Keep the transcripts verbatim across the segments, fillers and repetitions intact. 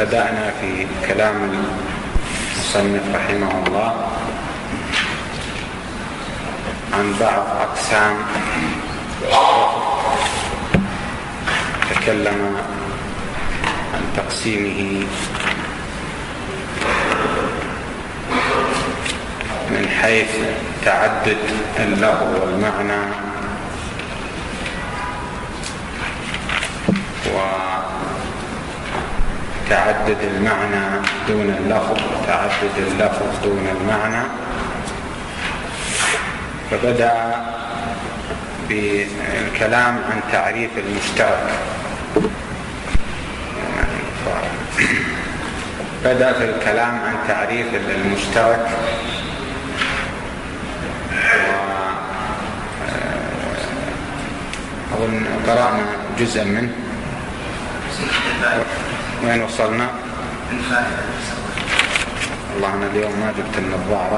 بدأنا في كلام المصنف رحمه الله عن بعض أقسام تكلم عن تقسيمه من حيث تعدد اللفظ والمعنى وتعدد المعنى دون اللفظ وتعدد اللفظ دون المعنى. فبدأ بالكلام عن تعريف المشترك بدأ في الكلام عن تعريف المشترك وأظن قرأنا جزءا منه. وين وصلنا؟ الله أنا اليوم ما جبت النظارة.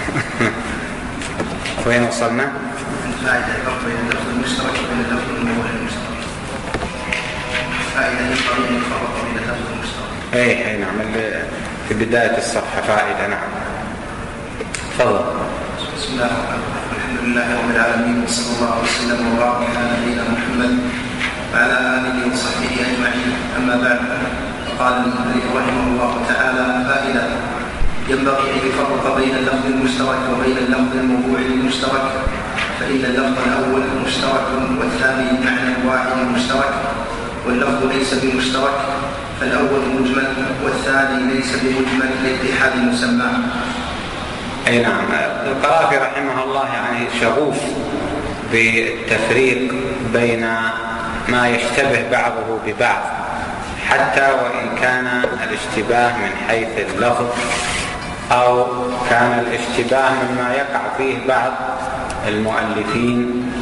وين وصلنا؟ الفائدة الفرق بين اللفظ المشترك وبين اللفظ الموضوع المشترك. فائدة ينبغي أن يفرق بين اللفظ المشترك. أي أي نعم في بداية الصفحة فائدة. نعم تفضل. بسم الله الرحمن الرحيم. الحمد لله رب العالمين وصلى الله وسلم وبارك على نبينا محمد وعلى آله وصحبه أجمعين. أما بعد فقال المؤلف رحمه الله تعالى فائدة ينبغي أن يفرق بين اللفظ المشترك وبين اللفظ الموضوع المشترك، فإن اللفظ الأول مشترك والثاني معنى واحد مشترك، واللفظ ليس بمشترك، فالأول مجمل والثاني ليس بمجمل لاتحاد المسمى. أي نعم. القرافي رحمه الله يعني شغوف بالتفريق بين ما يشتبه بعضه ببعض، حتى وإن كان الاشتباه من حيث اللفظ أو كان الاشتباه مما يقع فيه بعض المؤلفين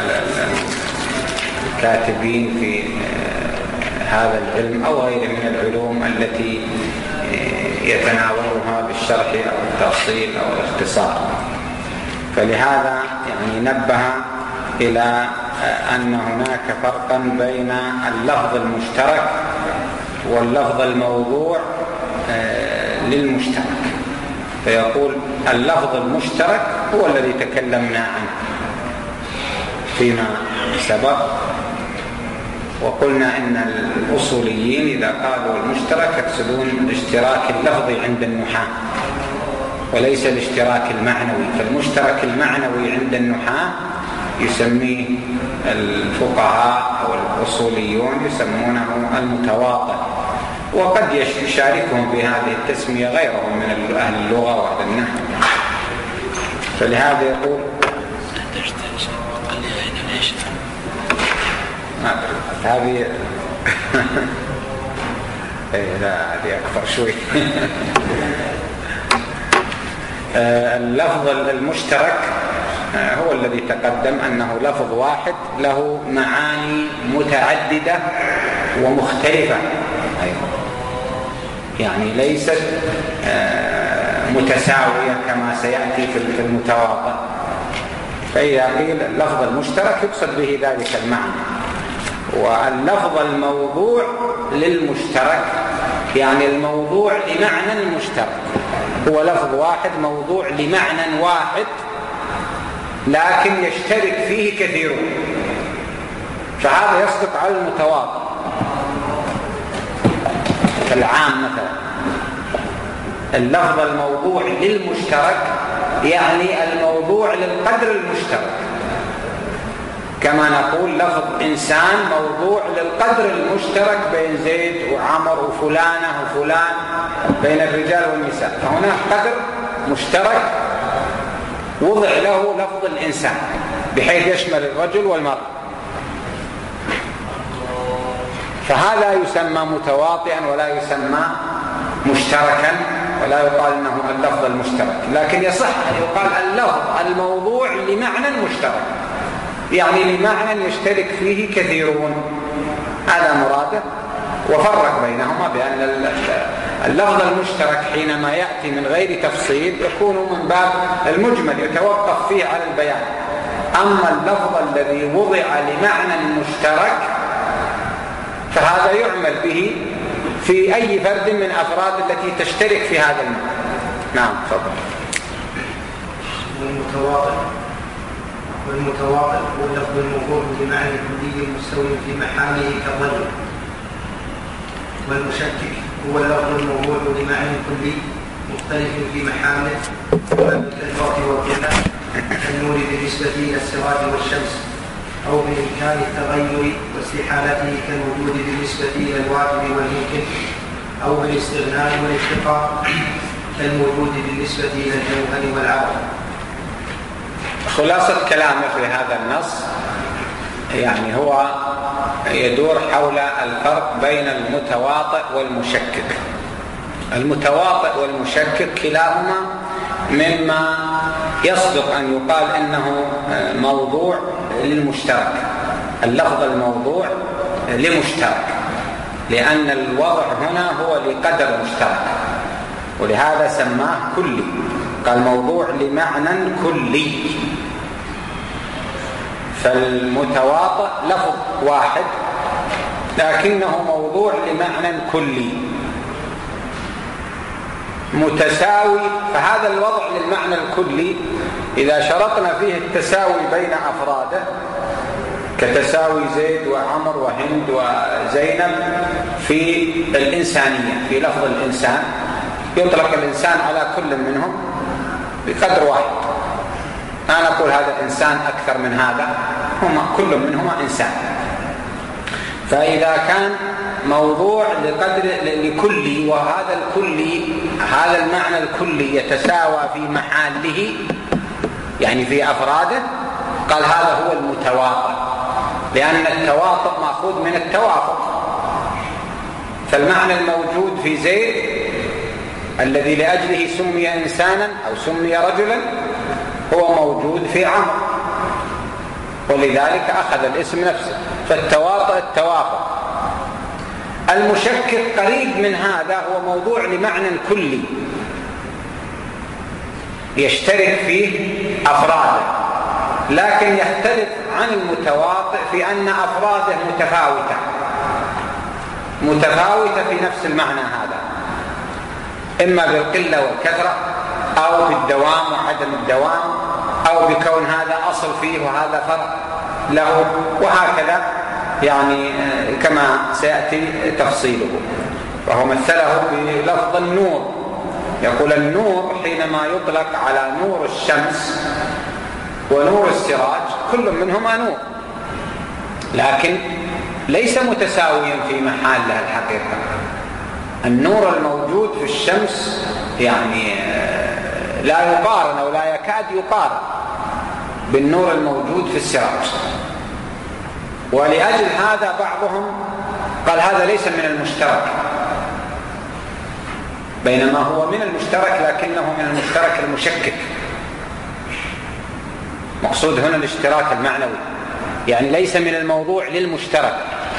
والكاتبين في هذا العلم أو غيره من العلوم التي يتناولها بالشرح أو التفصيل أو الاختصار. فلهذا يعني نبه إلى أن هناك فرقا بين اللفظ المشترك واللفظ الموضوع للمشترك. فيقول اللفظ المشترك هو الذي تكلمنا عنه فيما سبق، وقلنا إن الأصوليين إذا قالوا المشترك يقصدون الاشتراك اللفظي عند النحاة وليس الاشتراك المعنوي. فالمشترك المعنوي عند النحاة يسميه الفقهاء أو الأصوليون يسمونه المتواطئ، وقد يشاركهم بهذه التسمية غيرهم من أهل اللغة وأهل النحو. فلهذا يقول هذه لا هذه أكثر شوي. اللفظ المشترك هو الذي تقدم أنه لفظ واحد له معاني متعددة ومختلفة، يعني ليست متساوية كما سيأتي في المتواطئ. فإذا قيل اللفظ المشترك يقصد به ذلك المعنى. واللفظ الموضوع للمشترك يعني الموضوع لمعنى مشترك، هو لفظ واحد موضوع لمعنى واحد لكن يشترك فيه كثيرون، فهذا يصدق على المتواطئ. فالعام مثلا اللفظ الموضوع للمشترك يعني الموضوع للقدر المشترك، كما نقول لفظ إنسان موضوع للقدر المشترك بين زيد وعمر وفلانة وفلان بين الرجال والنساء. فهناك قدر مشترك وضع له لفظ الإنسان بحيث يشمل الرجل والمرأة، فهذا يسمى متواطئا ولا يسمى مشتركا ولا يقال انه اللفظ المشترك. لكن يصح ان يقال اللفظ الموضوع لمعنى مشترك، يعني لمعنى يشترك فيه كثيرون، هذا مراده. وفرق بينهما بأن اللفظ المشترك حينما يأتي من غير تفصيل يكون من باب المجمل يتوقف فيه على البيان، أما اللفظ الذي وضع لمعنى مشترك فهذا يعمل به في أي فرد من أفراد التي تشترك في هذا المعنى. نعم تفضل. والمتواطئ والمتواطئ هو اللفظ الموضوع بمعنى كلي مستوي في محله كالرجل. والمشكك هو اللفظ الموضوع بمعنى كلي مختلف في محله كالفرق والقلة كالنور بالنسبة إلى السراج والشمس، أو بإمكان التغير واستحالته كالوجود بالنسبة إلى الواجب والممكن، أو بالاستغناء والافتقار كالوجود بالنسبة إلى الجوهر والعرض. خلاصة كلامه في هذا النص يعني هو يدور حول الفرق بين المتواطئ والمشكك. المتواطئ والمشكك كلاهما مما يصدق أن يقال إنه موضوع للمشترك. اللفظ الموضوع لمشترك، لأن الوضع هنا هو لقدر مشترك، ولهذا سماه كلي، قال موضوع لمعنى كلي. فالمتواطئ لفظ واحد لكنه موضوع لمعنى كلي متساوي. فهذا الوضع للمعنى الكلي إذا شرطنا فيه التساوي بين أفراده كتساوي زيد وعمر وهند وزينب في الإنسانية، في لفظ الإنسان يطلق الإنسان على كل منهم بقدر واحد. أنا أقول هذا الإنسان أكثر من هذا، هم كل منهما إنسان. فإذا كان موضوع لقدر لكلي، وهذا الكلي هذا المعنى الكلي يتساوى في محله يعني في أفراده، قال هذا هو المتواطئ، لأن التواطؤ مأخوذ من التوافق. فالمعنى الموجود في زيد الذي لأجله سمي إنسانا أو سمي رجلا هو موجود في عمرو، ولذلك أخذ الاسم نفسه. فالتواطؤ التوافق. المشكك قريب من هذا، هو موضوع لمعنى كلي يشترك فيه أفراده، لكن يختلف عن المتواطئ في أن أفراده متفاوتة متفاوتة في نفس المعنى هذا، إما بالقلة والكثرة، أو بالدوام وعدم الدوام، أو بكون هذا أصل فيه وهذا فرع له، وهكذا يعني كما سيأتي تفصيله. وهو مثله بلفظ النور، يقول النور حينما يطلق على نور الشمس ونور السراج كل منهما نور، لكن ليس متساويا في محله الحقيقة. النور الموجود في الشمس يعني لا يقارن أو لا يكاد يقارن بالنور الموجود في السراج. ولأجل هذا بعضهم قال هذا ليس من المشترك، بينما هو من المشترك لكنه من المشترك المشكك. مقصود هنا الاشتراك المعنوي، يعني ليس من الموضوع للمشترك.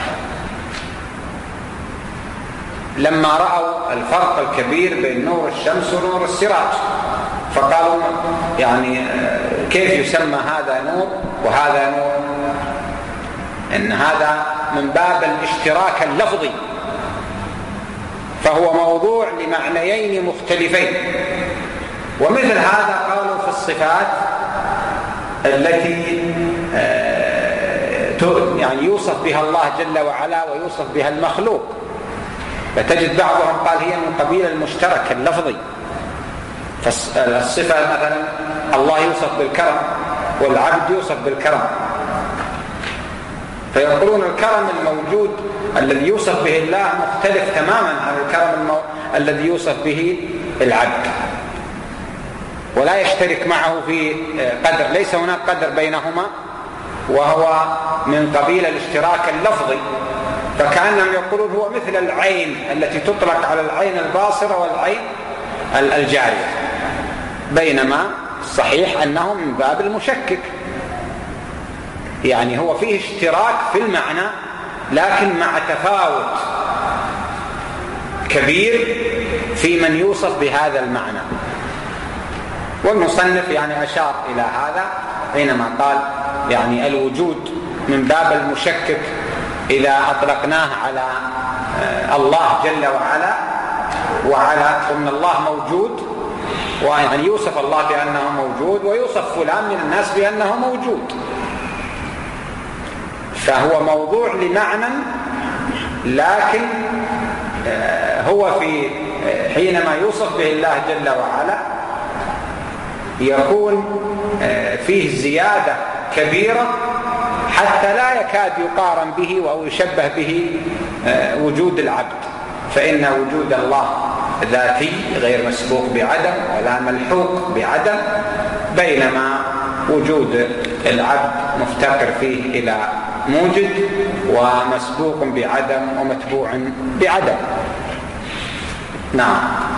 لما رأوا الفرق الكبير بين نور الشمس ونور السراج فقالوا يعني كيف يسمى هذا نور وهذا نور؟ إن هذا من باب الاشتراك اللفظي، فهو موضوع لمعنيين مختلفين. ومثل هذا قالوا في الصفات التي يعني يوصف بها الله جل وعلا ويوصف بها المخلوق، فتجد بعضهم قال هي من قبيل المشترك اللفظي. فالصفة مثلا الله يوصف بالكرم والعبد يوصف بالكرم، فيقولون الكرم الموجود الذي يوصف به الله مختلف تماما عن الكرم المو... الذي يوصف به العبد، ولا يشترك معه في قدر، ليس هناك قدر بينهما، وهو من قبيل الاشتراك اللفظي. فكأنهم يقولون هو مثل العين التي تطلق على العين الباصرة والعين الجارية، بينما الصحيح أنه من باب المشكك، يعني هو فيه اشتراك في المعنى لكن مع تفاوت كبير في من يوصف بهذا المعنى. والمصنف يعني أشار إلى هذا حينما قال يعني الوجود من باب المشكك إذا أطلقناه على الله جل وعلا، وعلى أن الله موجود، ويعني يوصف الله بأنه موجود ويوصف فلان من الناس بأنه موجود، فهو موضوع لمعنى، لكن هو في حينما يوصف به الله جل وعلا يكون فيه زيادة كبيرة حتى لا يكاد يقارن به أو يشبه به وجود العبد، فإن وجود الله ذاتي غير مسبوق بعدم ولا ملحوق بعدم، بينما وجود العبد مفتقر فيه إلى موجد ومسبوق بعدم ومتبوع بعدم. نعم.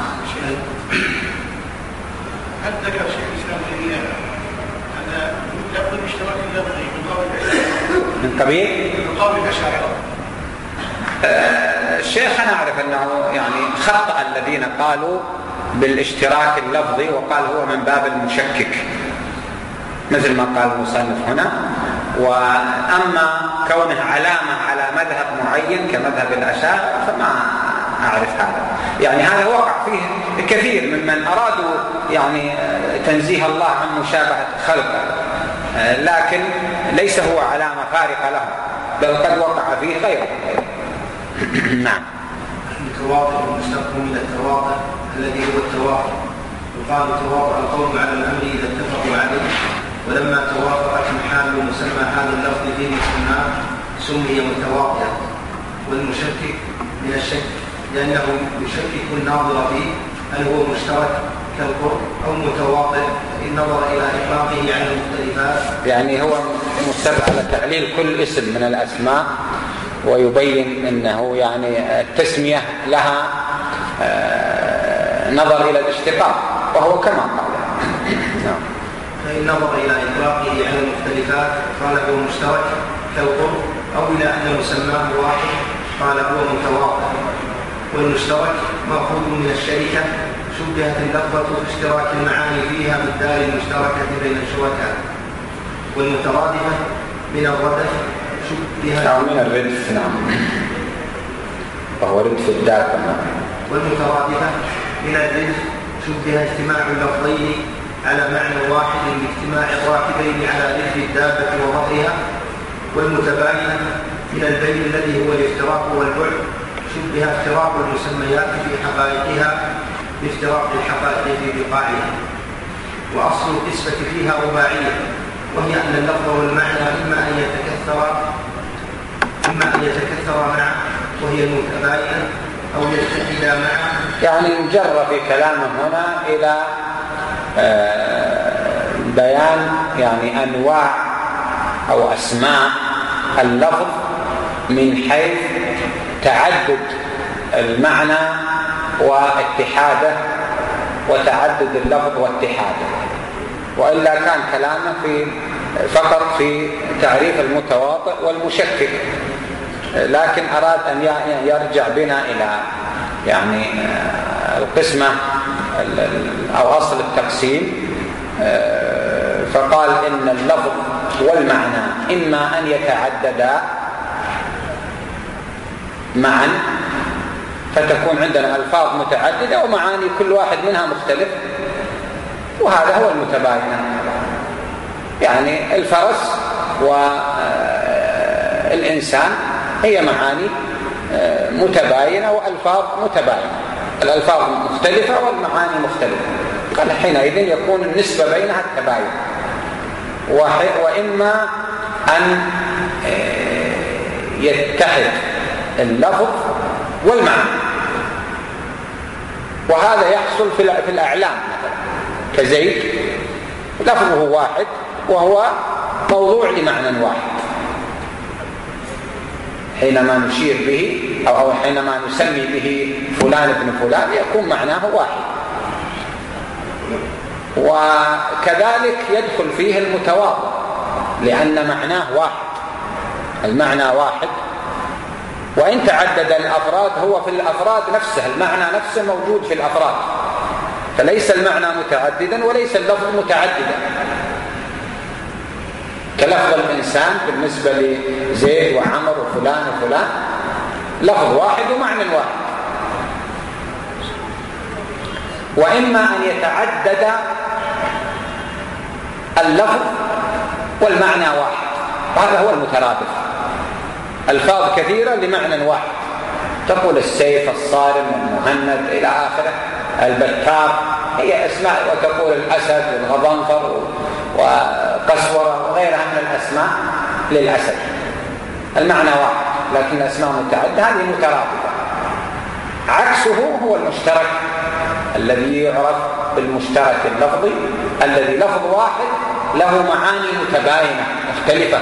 هل ذكر شيخ الإسلام تيمية أن لفظ الاشتراك اللفظي من قول الأشاعرة من قبيل من قول الأشاعرة؟ الشيخ أنا أعرف أنه يعني خطأ الذين قالوا بالاشتراك اللفظي وقال هو من باب المشكك مثل ما قال المصنف هنا، وأما كونه علامة على مذهب معين كمذهب الأشاعرة فما أعرف هذا. يعني هذا وقع فيه كثير ممن أرادوا يعني تنزيه الله عن مشابهة خلقه، لكن ليس هو علامة فارقة له، بل قد وقع فيه غيره. نعم. التواطؤ المشتق من التواطؤ الذي هو التواطؤ، يقال تواطؤ القوم على الأمر إذا اتفقوا عليه، ولما توافقت محال مسمى هذا اللفظ فيه مسماه سمي متواطئا. والمشكك من الشك لأنه يشكك الناظر فيه هل هو مشترك كالقرب أو متواطئ، إن نظر إلى إطلاقه عن المختلفات. يعني هو مستر على تعليل كل اسم من الأسماء ويبين أنه يعني التسمية لها نظر إلى الاشتقاق، وهو كما قال. نعم. فإن نظر إلى إطلاقه عن المختلفات قال هو مشترك كالقرب، أو إلى أن مسماه واحد قال هو متواطئ. والمشترك مأخوذ من الشركة، شبهت اللفظة في اشتراك المعاني فيها بالدار المشتركة بين الشركاء. والمترادفة من الردف شبهت أو من الردف. نعم. وهو ردف الدار كمان. والمترادفة من الردف شبه اجتماع اللفظين على معنى واحد باجتماع الراكبين على ردف الدابة ووضعها. والمتباينة من البين الذي هو الافتراق والبعد شبه افتراق المسميات في حقائقها بافتراق الحقائق في بقاعها. وأصل القسمة فيها رباعية، وهي أن اللفظ والمعنى إما أن يتكثر إما أن يتكثر معه وهي المتباينة، أو يتحدا معه. يعني جر في كلامه هنا إلى بيان يعني أنواع أو أسماء اللفظ من حيث تعدد المعنى واتحاده، وتعدد اللفظ واتحاده، وإلا كان كلامه في فقط في تعريف المتواطئ والمشكك، لكن أراد أن يرجع بنا إلى يعني القسمة أو أصل التقسيم، فقال إن اللفظ والمعنى إما أن يتعددا معا فتكون عندنا ألفاظ متعددة ومعاني كل واحد منها مختلف، وهذا هو المتباين. يعني الفرس والإنسان هي معاني متباينة وألفاظ متباينة، الألفاظ مختلفة والمعاني مختلفة، قال حينئذ يكون النسبة بينها التباين. وإما أن يتحد اللفظ والمعنى، وهذا يحصل في الأعلام مثلا كزيد، لفظه واحد وهو موضوع لمعنى واحد، حينما نشير به أو حينما نسمي به فلان ابن فلان يكون معناه واحد. وكذلك يدخل فيه المتواضع لأن معناه واحد، المعنى واحد، وإن تعدد الأفراد هو في الأفراد نفسه، المعنى نفسه موجود في الأفراد، فليس المعنى متعددا وليس اللفظ متعددا. كلفظ الإنسان بالنسبة لزيد وعمر وفلان وفلان لفظ واحد ومعنى واحد. وإما أن يتعدد اللفظ والمعنى واحد، وهذا هو المترادف، ألفاظ كثيرة لمعنى واحد، تقول السيف، الصارم، المهند إلى آخره، البتار، هي أسماء، وتقول الأسد والغضنفر وقسورة وغيرها من الأسماء للأسد، المعنى واحد لكن أسماء متعددة، هذه مترادفة. عكسه هو المشترك الذي يعرف بالمشترك اللفظي، الذي لفظ واحد له معاني متباينة مختلفة،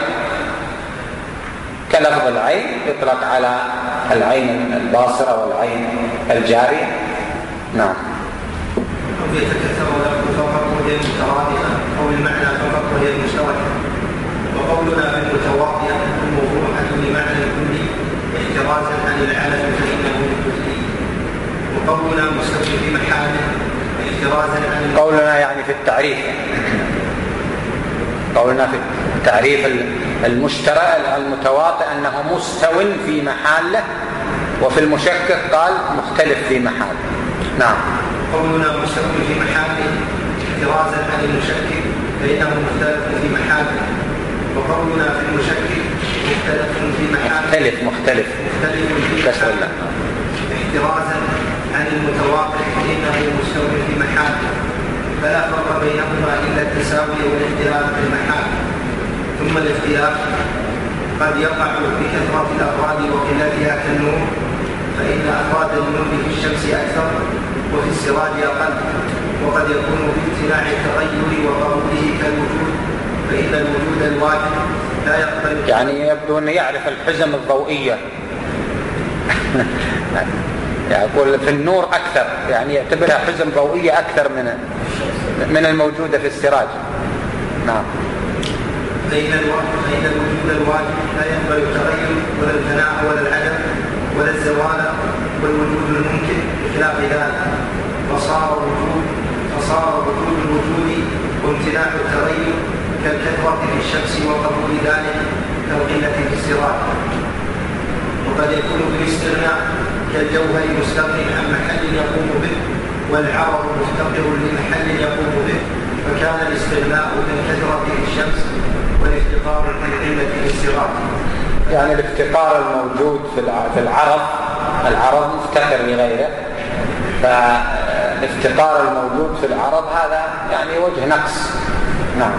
كلفظ العين يطلق على العين الباصرة والعين الجارية. نعم. يتكثر لفظ فقط وهي المترادفة، أو المعنى فقط وهي المشتركة. وقولنا بالمتواطئة الموضوعة لمعنى الكلي احترازا عن العالم فإنه الكلي. وقولنا مستوي في محله احترازا عن قولنا يعني في التعريف، قولنا في التعريف المشترك المتواطئ أنه مستو في محله، وفي المشكك قال مختلف في محله. نعم. قولنا مستوي في محله احترازا عن المشكك فإنه مختلف في محله. وقولنا في المشكك مختلف في محله مختلف مختلف مختلف في محله احترازا عن المتواطئ فإنه مستوي في محله، فلا فرق بينهما إلا التساوي والاختلاف في المحال. ثم الاختلاف قد يقع بكثرة الأفراد وقلتها كالنور، فإن أفراد النور في الشمس أكثر وفي السراج أقل. وقد يكون بامتناع التغير وقبوله كالوجود، فإن الوجود الواحد لا يقبل، يعني يبدو أن يعرف الحزم الضوئية يقول في النور أكثر، يعني يعتبرها حزم ضوئية أكثر من من الموجودة في السراج. نعم. فإن الوجود الواجب لا يقبل التغير ولا الفناء ولا العدم ولا الزوال، والوجود الممكن بخلاف ذلك، فصار وجود فصار وجود الوجود وامتناع التغير كالكثرة في الشمس وقبول ذلك كالقلة في السراج. وقد يكون بالاستغناء كالجوهر مستغنٍ عن محل يقوم به، والعرض مفتقر لمحل يقوم به، فكان الاستغناء كالكثرة في الشمس والافتقار كالقلة في السراج. يعني الافتقار الموجود في العرض، العرض مفتقر لغيره، فالافتقار الموجود في العرض هذا يعني وجه نقص. نعم.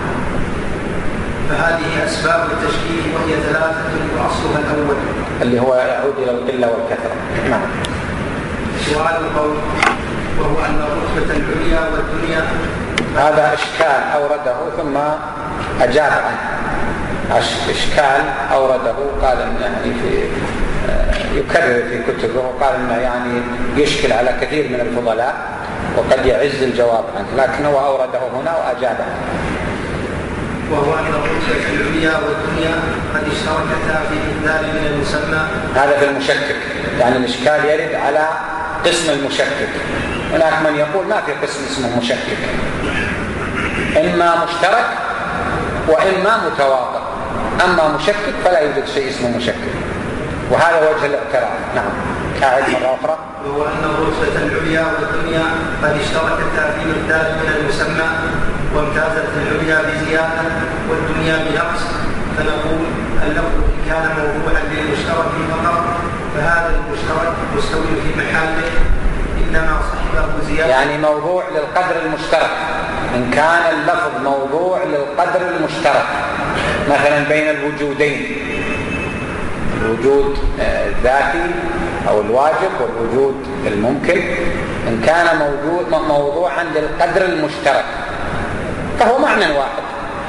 فهذه أسباب التشكيل وهي ثلاثة، وأصلها الأول اللي هو يعود إلى القلة والكثرة. نعم. سؤال القول وهو أن الرتبة العليا والدنيا، هذا إشكال أورده ثم أجاب عنه. إشكال أورده قال إنه يعني في يكرر في كتبه، وقال إنه يعني يشكل على كثير من الفضلاء وقد يعز الجواب عنه، لكن هو أورده هنا وأجاب عنه. وهو أن الرتبة العليا والدنيا قد اشتركتا في إبدال من المسمى. هذا في المشكك، يعني الإشكال يرد على قسم المشكك. هناك من يقول ما في قسم اسمه مشكك، إما مشترك وإما متواطئ، أما مشكك فلا يوجد شيء اسمه مشكك، وهذا وجه الاعتراف. نعم. أعد مرة أخرى. وهو أن الرتبة العليا والدنيا قد اشتركتا في إبدال من المسمى، وامتازت العليا بزيادة والدنيا بنقص، فنقول اللفظ إن كان موضوعا للمشترك فقط فهذا المشترك مستوي في محله، إنما صحبه زيادة، يعني موضوع للقدر المشترك. إن كان اللفظ موضوع للقدر المشترك، مثلا بين الوجودين، الوجود الذاتي أو الواجب والوجود الممكن، إن كان موجود موضوعا للقدر المشترك فهو معنى واحد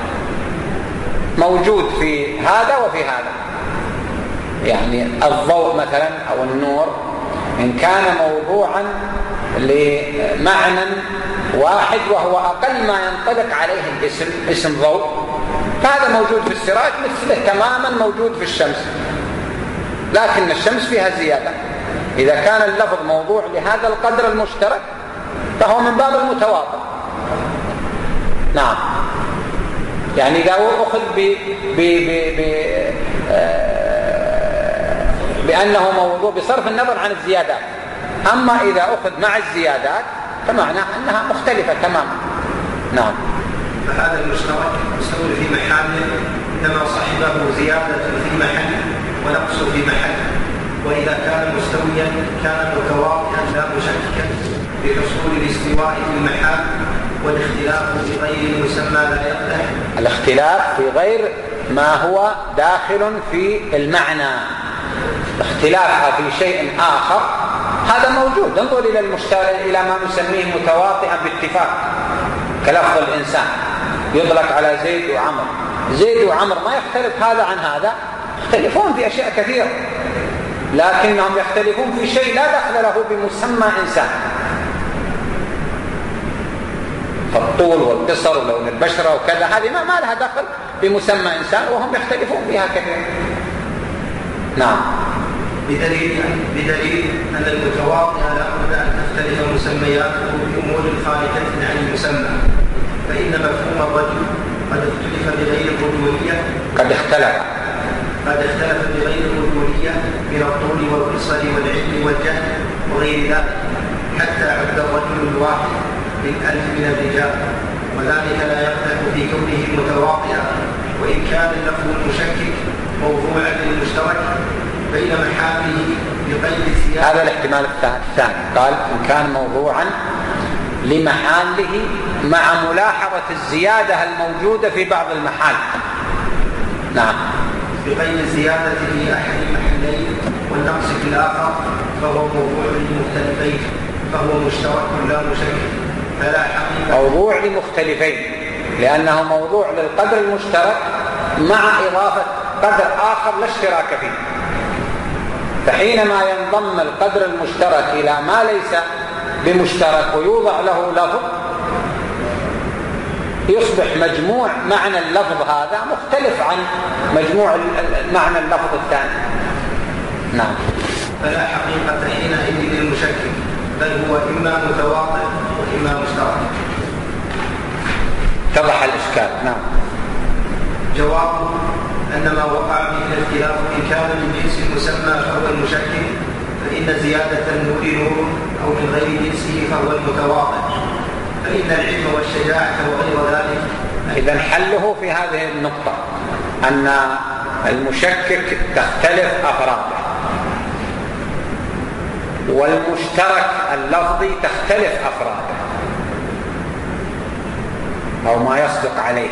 موجود في هذا وفي هذا. يعني الضوء مثلا أو النور إن كان موضوعا لمعنى واحد وهو أقل ما ينطلق عليه الاسم، اسم ضوء، فهذا موجود في السراج مثله تماما موجود في الشمس، لكن الشمس فيها زيادة. إذا كان اللفظ موضوع لهذا القدر المشترك فهو من باب المتواطئ. نعم. يعني إذا أخذ ب ب ب ب بأنه موضوع بصرف النظر عن الزيادات. أما إذا أخذ مع الزيادات فمعناه أنها مختلفة تماما. نعم. فهذا المشترك مستوي في محله كما صاحبه زيادة في محل ونقص في محل، وإذا كان مستويا كان متواطئا لا مشككا بحصول الاستواء في المحال، والاختلاف في غير المسمى لا يقدح. الاختلاف في غير ما هو داخل في المعنى، اختلافها في شيء آخر هذا موجود. انظر إلى المشترك إلى ما نسميه متواطئا باتفاق كلفظ الإنسان، يطلق على زيد وعمر. زيد وعمر ما يختلف هذا عن هذا، يختلفون في أشياء كثيرة، لكنهم يختلفون في شيء لا دخل له بمسمى إنسان، فالطول والقصر ولون البشرة وكذا، هذه ما, ما لها دخل بمسمى إنسان، وهم يختلفون فيها كثيرا. نعم. بدليل, بدليل أن المتواطئ لا بد أن تختلف مسمياته بأمور خارجة عن المسمى، فإن مفهوم الرجل قد اختلف بغير الرجولية قد اختلف قد اختلف بغير الرجولية من الطول والقصر والعلم والجهل وغير ذلك، حتى عد الرجل الواحد من ألف من الرجال، وذلك لا يقدح في كونه متواطئا، وإن كان اللفظ المشكك موضوعا للمشترك بين محامله بقيد الزيادة. هذا الاحتمال الثاني، قال إن كان موضوعا لمحاله مع ملاحظة الزيادة الموجودة في بعض المحال. نعم. بقيد الزيادة في أحد المحلين والنقص في الآخر فهو موضوع لمختلفين، فهو مشترك لا مشكك، فلا حقيقة. موضوع لمختلفين لأنه موضوع للقدر المشترك مع إضافة قدر آخر لا اشتراك فيه، فحينما ينضم القدر المشترك إلى ما ليس بمشترك ويوضع له لفظ يصبح مجموع معنى اللفظ هذا مختلف عن مجموع معنى اللفظ الثاني. نعم. فلا حقيقة حينئذ للمشكك، بل هو إما متواطئ وإما مشترك. اتضح الإشكال. نعم. جوابه أن ما وقع به الاختلاف إن كان من جنس المسمى فهو المشكك، فإن زيادة النور نور، أو من غير جنسه فهو المتواطئ، فإن العلم والشجاعة وغير ذلك. إذن حله في هذه النقطة أن المشكك تختلف أفراده، والمشترك اللفظي تختلف أفراده أو ما يصدق عليه،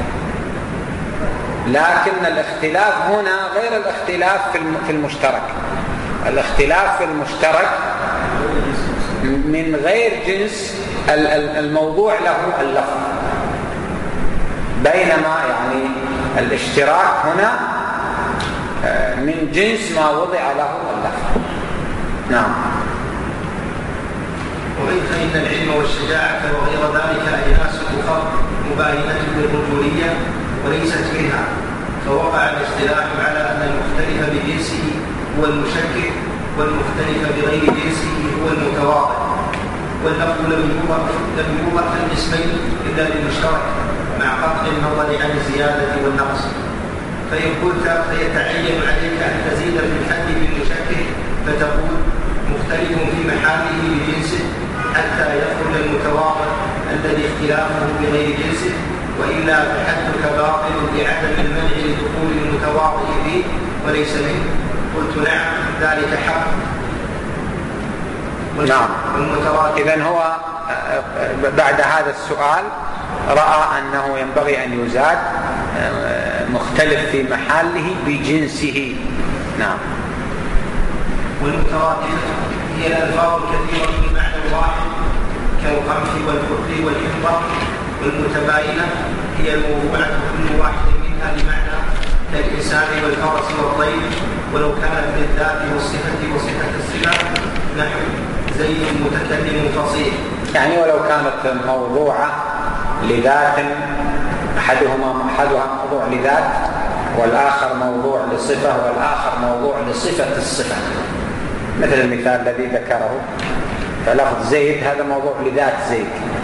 لكن الاختلاف هنا غير الاختلاف في المشترك. الاختلاف في المشترك من غير جنس الموضوع له اللفظ، بينما يعني الاشتراك هنا من جنس ما وضع له اللفظ. نعم. ومن فإن العلم والشجاعة وغير ذلك أجناس أخرى مباينة للرجولية وليست منها، فوقع الاصطلاح على أن المختلف بجنسه هو المشكك، والمختلف بغير جنسه هو المتواضع، واللفظ لم يوضع في القسمين إلا للمشترك مع قطع النظر عن الزيادة والنقص. فإن قلت فيتعين عليك أن تزيد في الحد بالمشكك فتقول مختلف في محله بجنسه حتى يخرج المتواضع الذي اختلافه بغير جنسه، وإلا فحدك باطل بعدم المنع لدخول المتواضع فيه وليس منه. قلت نعم ذلك حق. نعم. إذن هو بعد هذا السؤال رأى أنه ينبغي أن يزاد مختلف في محله بجنسه. نعم. والمترادفة هي الألفاظ الكثيرة بمعنى واحد كالقمح والبخل والحنطة، والمتباينة هي الموضوعة كل واحد منها لمعنى كالإنسان والفرس والطير، ولو كانت للذات والصفة وصفة الصفة نحو زيد متكلم فصيح، يعني ولو كانت موضوعة لذات أحدهما أحدها موضوع لذات والآخر موضوع لصفة والآخر موضوع لصفة الصفة، مثل المثال الذي ذكره، فلفظ زيد هذا موضوع لذات زيد،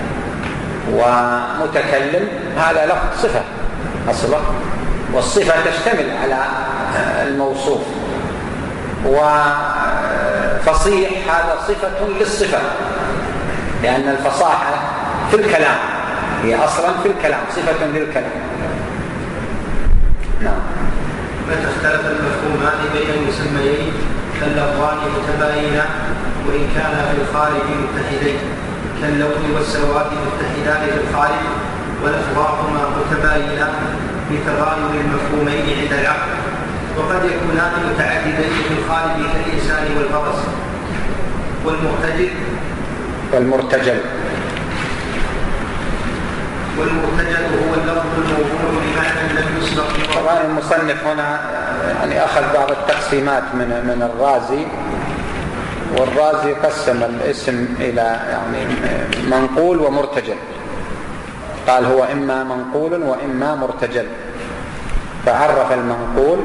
ومتكلم هذا لفظ صفة أصلا، والصفة تشتمل على الموصوف. وفصيح هذا صفة للصفة، لأن الفصاحة في الكلام هي أصلا في الكلام صفة للكلام. نعم. متى اختلف المفهومان بين المسميين كاللفظان متباينان وإن كانا في الخارج متحدين، كاللون والسواد متحدان في الخارج ولفظاهما متباينان بتغاير المفهومين عند العقل، وقد يكونان متعددين في الخارج كالإنسان والفرس. والمرتجل والمرتجل والمرتجل هو اللفظ الموضوع بمعنى لم يسبق. طبعا المصنف هنا يعني أخذ بعض التقسيمات من من الرازي، والرازي قسم الاسم إلى يعني منقول ومرتجل، قال هو إما منقول وإما مرتجل، فعرف المنقول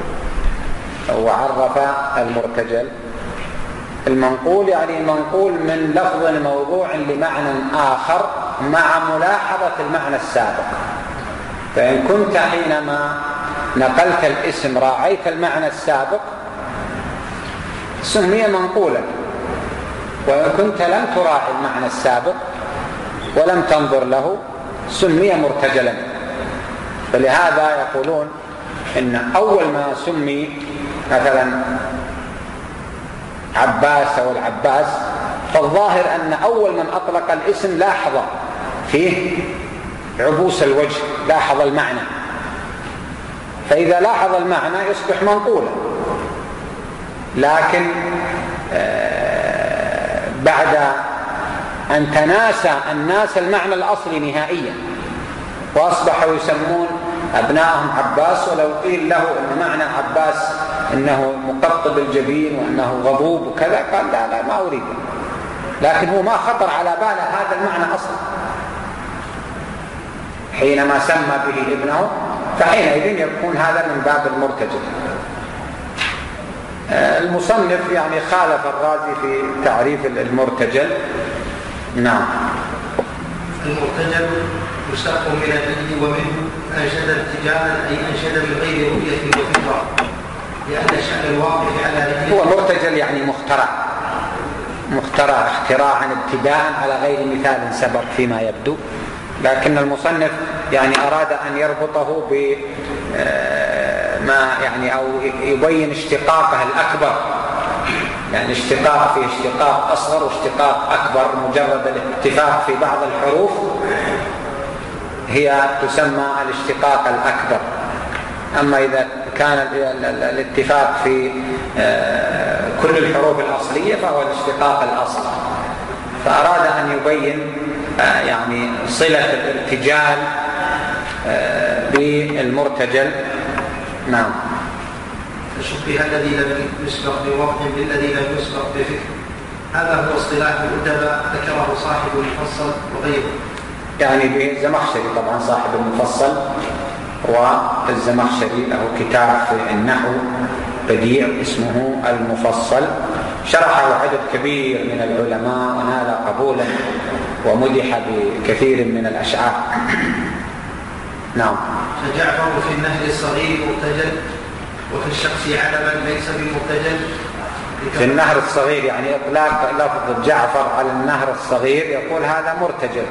وعرف المرتجل. المنقول يعني منقول من لفظ موضوع لمعنى آخر مع ملاحظة المعنى السابق، فإن كنت حينما نقلت الاسم راعيت المعنى السابق سمي منقولا، وإن كنت لم تراعي المعنى السابق ولم تنظر له سمي مرتجلا. فلهذا يقولون إن أول ما سمي مثلا عباس أو العباس، فالظاهر أن أول من أطلق الاسم لاحظ فيه عبوس الوجه، لاحظ المعنى، فإذا لاحظ المعنى يصبح منقولا. لكن بعد أن تناسى الناس المعنى الأصلي نهائيا وأصبحوا يسمون أبنائهم عباس، ولو قيل له أن معنى عباس أنه مقطب الجبين وأنه غضوب وكذا قال لا لا ما أريد، لكن هو ما خطر على باله هذا المعنى أصلا حينما سمى به ابنه، فحينئذ يكون هذا من باب المرتجل. المصنف يعني خالف الرازي في تعريف المرتجل. نعم. المرتجل مشتق من الجد ومنه أنشد ارتجالا أي أنشد من غير رؤية وفكرة، لأن الشأن الواقف على رجل. هو مرتجل يعني مخترع، مخترع اختراعا ابتداء على غير مثال سبق فيما يبدو، لكن المصنف يعني أراد أن يربطه ب ما يعني أو يبين اشتقاقه الأكبر، يعني اشتقاق في اشتقاق أصغر واشتقاق أكبر. مجرد الاتفاق في بعض الحروف هي تسمى الاشتقاق الأكبر، أما إذا كان الاتفاق في كل الحروف الأصلية فهو الاشتقاق الأصغر. فأراد أن يبين يعني صلة الارتجال بالمرتجل. نعم. فشبه الذي لم يسبق بوضع بالذي لم يسبق بفكر، هذا هو اصطلاح الأدباء ذكره صاحب المفصل وغيره، يعني بالزمخشري طبعا صاحب المفصل، والزمخشري له كتاب في النحو بديع اسمه المفصل، شرحه عدد كبير من العلماء ونال قبولا ومدح بكثير من الأشعار. نعم. فجعفر في النهر الصغير مرتجل، وفي الشخص علما ليس بمرتجل. في النهر الصغير يعني إطلاق لفظ جعفر على النهر الصغير يقول هذا مرتجل،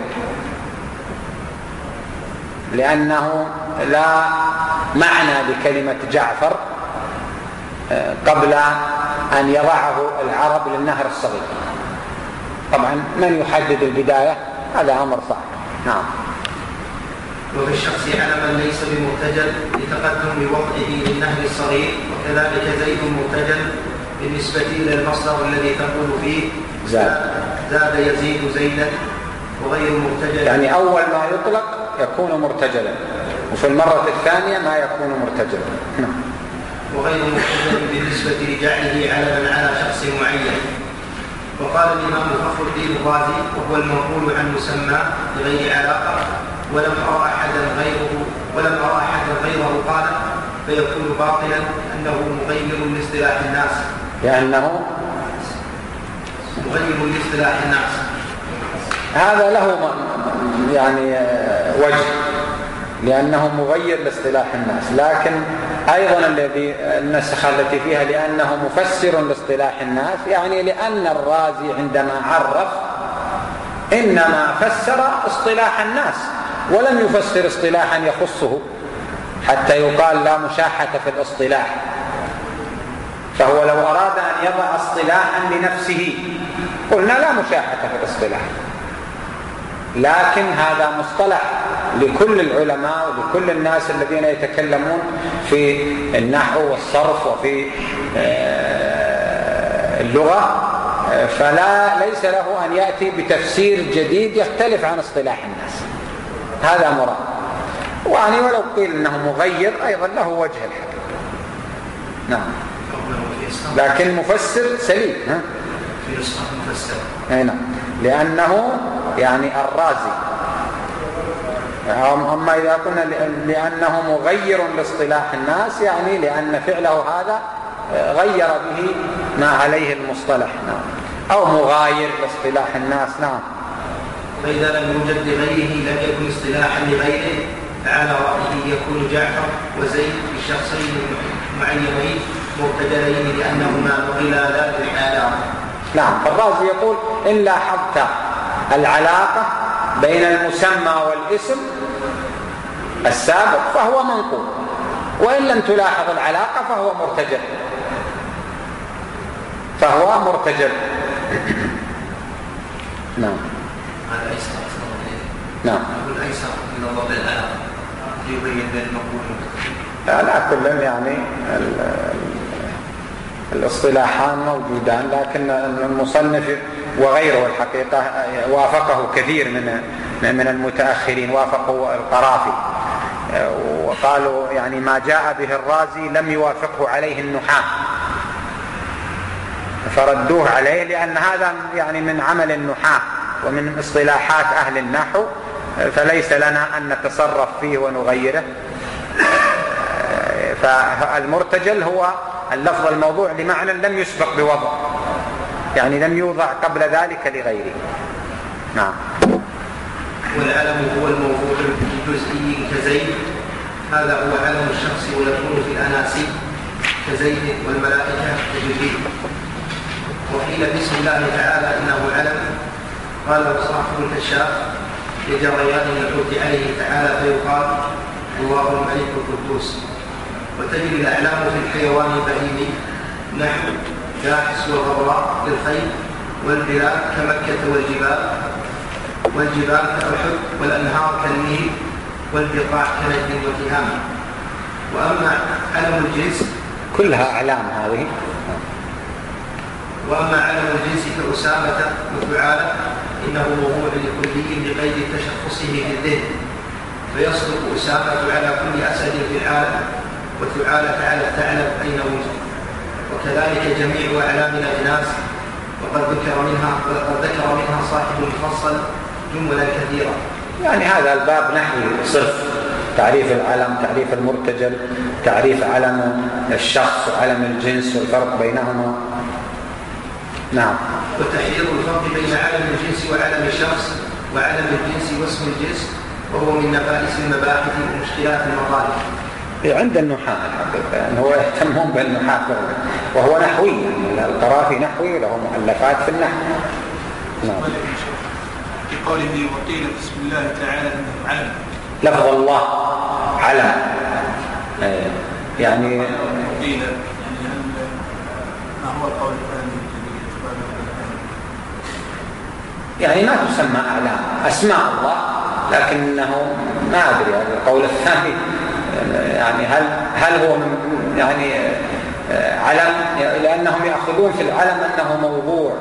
لأنه لا معنى لكلمة جعفر قبل أن يضعه العرب للنهر الصغير. طبعا من يحدد البداية هذا أمر صعب. نعم. وفي الشخص علما ليس بمرتجل لتقدم وضعه للنهر الصغير، وكذلك زيد مرتجل بالنسبة إلى المصدر الذي تقول فيه زاد, زاد يزيد زيدا، وغير مرتجل يعني أول ما يطلق يكون مرتجلا، وفي المرة الثانية ما يكون مرتجلا. نعم. وغير مرتجل بالنسبة لجعله علما على شخص معين. وقال الإمام فخر الدين الرازي وهو المنقول عن مسمى بغير علاقة، ولم أرى أحدا غيره ولم أرى أحدا غيره قال فيكون باطلا أنه مغير لاصطلاح الناس، لأنه مغير لاصطلاح الناس. هذا له يعني وجه، لأنه مغير لاصطلاح الناس. لكن أيضا الذي النسخة التي فيها لأنه مفسر لاصطلاح الناس، يعني لأن الرازي عندما عرف إنما فسر اصطلاح الناس ولم يفسر اصطلاحا يخصه حتى يقال لا مشاحة في الاصطلاح. فهو لو أراد أن يضع اصطلاحا لنفسه قلنا لا مشاحة في الاصطلاح، لكن هذا مصطلح لكل العلماء ولكل الناس الذين يتكلمون في النحو والصرف وفي اللغة، فلا ليس له أن يأتي بتفسير جديد يختلف عن اصطلاح الناس. هذا مراد. وعني ولو قيل أنه مغير أيضا له وجه الحقيقة. نعم. لكن مفسر سليم. ها؟ في نسخة مفسر. أي نعم. لأنه يعني الرازي. أما إذا قلنا لأنه مغير لاصطلاح الناس يعني لأن فعله هذا غير به ما عليه المصطلح. نعم. أو مغاير لاصطلاح الناس. نعم. فإذا لم يوجد لغيره لم يكن اصطلاحا لغيره، فعلى رأيه يكون جعفر وزيد بشخصين معينين مبتدلين لأنهما نقلا ذات الحالة. نعم. فالرازي يقول إن لاحظت العلاقة بين المسمى والاسم السابق فهو منقول، وإن لم تلاحظ العلاقة فهو مرتجل فهو مرتجل. نعم. هذا أيسر. نعم. أقول أيسر من ضبط العلاقة يبين بين المقول. لا كل يعني الاصطلاحان موجودان، لكن المصنف وغيره الحقيقة وافقه كثير من من المتأخرين، وافقوا القرافي وقالوا يعني ما جاء به الرازي لم يوافقه عليه النحاة، فردوه عليه لأن هذا يعني من عمل النحاة ومن اصطلاحات أهل النحو، فليس لنا أن نتصرف فيه ونغيره. فالمرتجل هو اللفظ الموضوع لمعنى لم يسبق بوضع، يعني لم يوضع قبل ذلك لغيره. نعم. والعلم هو الموضوع الجزئي كزيد، هذا هو علم الشخص ويكون في الأناسي كزيد والملائكة كجبريل. وقيل بسم الله تعالى إنه علم، قال صاحب الكشاف لجريان الحب عليه تعالى فيقال الله الملك القدوس. وتجري الأعلام في الحيوان البهيمي نحو جاحس والغبراء للخيل، والبلاد كمكة والجبال، والجبال كأحد، والأنهار كالنيل، والبقاع كنجد وتهامة. وأما علم الجنس كلها أعلام هذه. وأما علم الجنس كأسامة وفعالة إنه موضوع لكلي بقيد تشخصه في الذهن، فيصدق أسامة على كل أسد في العالم، وفعالة على الثعلب أين وجد. وكذلك جميع أعلام الأجناس، وقد ذكر منها وقد ذكر منها صاحب المفصل جملا كثيرة. يعني هذا الباب نحوي صرف، تعريف العلم، تعريف المرتجل، تعريف علم الشخص وعلم الجنس والفرق بينهما. نعم. وتحرير الفرق بين علم الجنس وعلم الشخص وعلم الجنس واسم الجنس، وهو من نفائس المباحث ومشكلات المطالب. عند النحاة الحقيقة يعني هو يهتمون بالنحاة وهو نحوي، يعني القرافي نحوي له مؤلفات في النحو. نعم. في قوله وقيل بسم الله تعالى انه علم، لفظ الله علم يعني قيل يعني ما هو القول الثاني؟ يعني ما تسمى أعلام، أسماء الله، لكنه ما أدري هذا القول الثاني يعني هل هل هو يعني علم، لأنهم يأخذون في العلم أنه موضوع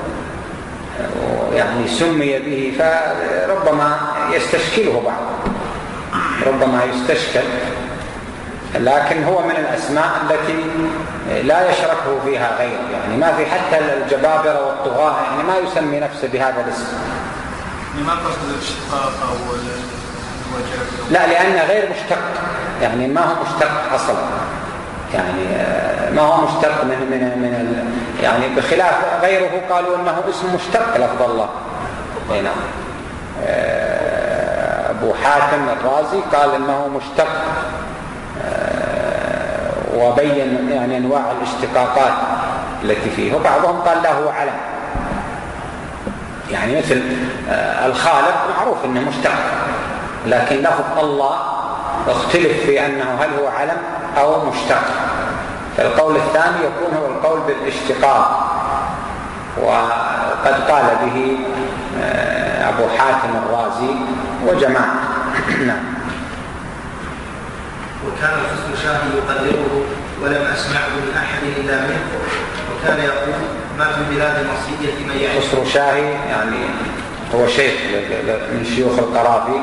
يعني سمي به، فربما يستشكله بعض، ربما يستشكل، لكن هو من الأسماء التي لا يشركه فيها غيره، يعني ما في حتى الجبابرة والطغاة يعني ما يسمي نفسه بهذا الاسم. ما قصد الاشتقاق أو الوجه؟ لا، لأنه غير مشتق، يعني ما هو مشتق أصلا، يعني ما هو مشتق من من من يعني بخلاف غيره قالوا أنه اسم مشتق لفظ الله. نعم. أبو حاتم الرازي قال إنه مشتق، وبين يعني أنواع الاشتقاقات التي فيه. وبعضهم قال له علم، يعني مثل الخالق معروف أنه مشتق، لكن لفظ الله اختلف في أنه هل هو علم أو مشتق. فالقول الثاني يكون هو القول بالاشتقاق، وقد قال به أبو حاتم الرازي وجماعة. نعم. وكان الحسن شاهي يقدره ولم أسمعه من أحد إلا منه، وكان يقول ما في بلاد المصرية من يعرف. خسرو شاهي يعني هو شيخ من شيوخ القرافي.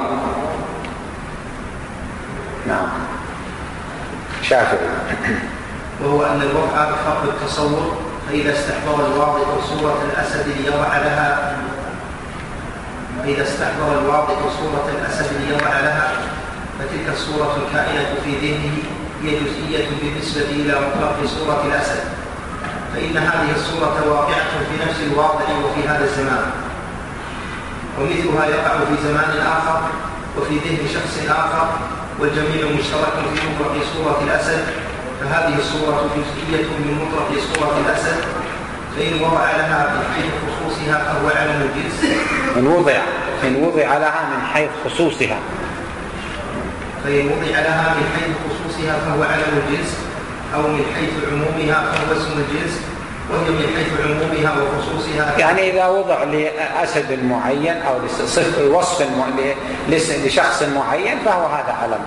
نعم. شافعي. وهو أن الوضع بفرق التصور، فإذا استحضر الواضع صورة الأسد ليضع لها فإذا استحضر الواضع صورة الأسد ليضع لها فتلك الصورة الكائنة في ذهنه هي جزئية بالنسبة إلى مطلق صورة الأسد، فإن هذه الصورة واقعة في نفس الواقع وفي هذا الزمان، ومثلها يقع في زمان آخر وفي ذهن شخص آخر، والجميع مشترك في مطلق صورة الأسد، فهذه الصورة جزئية من مطلق صورة الأسد، فإن وضع لها من حيث خصوصها فهو علم الجنس. إن وضع إن وضع لها من حيث خصوصها فإن وضع لها من حيث خصوصها فهو علم الجنس، أو من حيث عمومها فهو اسم الجنس، وهي من حيث عمومها وخصوصها. يعني إذا وضع لأسد معين أو لوصف لشخص معين فهو هذا علم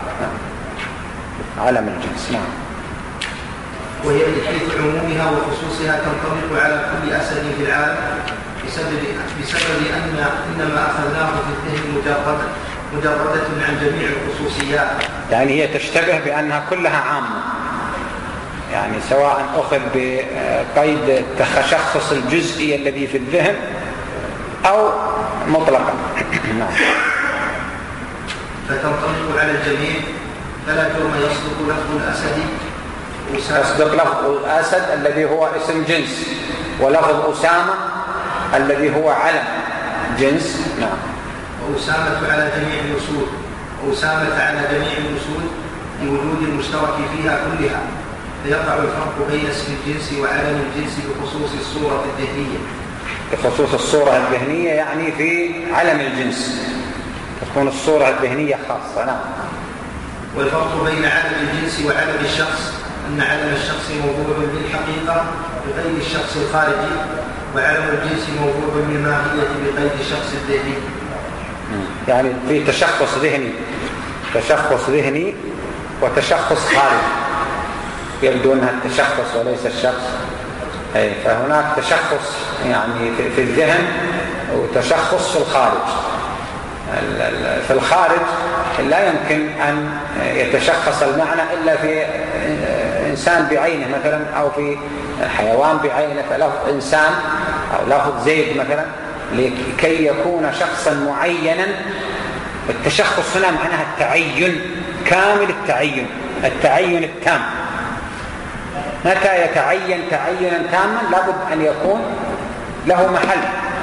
علم الجنس. نعم. وهي من حيث عمومها وخصوصها تنطبق على كل أسد في العالم، بسبب بسبب أن إنما أخذناه في الذهن مجردة مجردة عن جميع الخصوصيات. يعني هي تشتبه بأنها كلها عامة، يعني سواء أخذ بقيد تشخص الجزئي الذي في الذهن أو مطلقا. نعم. فتنطبق على الجميع، فلا جرم يصدق لفظ الأسد يصدق لفظ الأسد الذي هو اسم جنس، ولفظ أسامة الذي هو علم جنس. نعم. وأسامة على جميع الأصول وأسامة على جميع الأصول لوجود المشترك فيها كلها، فيقع الفرق بين اسم الجنس وعلم الجنس بخصوص الصورة الذهنية. بخصوص الصورة الذهنية يعني في علم الجنس تكون الصورة الذهنية خاصة. نعم. والفرق بين علم الجنس وعلم الشخص أن علم الشخص موضوع بالحقيقة بقيد الشخص الخارجي، وعلم الجنس موضوع بالماهية بقيد الشخص الذهني. يعني في تشخص ذهني تشخص ذهني وتشخص خارجي، يبدو أنها التشخص وليس الشخص. أي فهناك تشخص يعني في الذهن وتشخص في الخارج. في الخارج لا يمكن أن يتشخص المعنى إلا في إنسان بعينه مثلا، أو في حيوان بعينه، فلفظ إنسان أو لفظ زيد مثلا لكي يكون شخصا معينا. التشخص هنا معناها التعين، كامل التعين، التعين التام. متى يتعين تعينا تاما؟ لابد أن يكون له محل.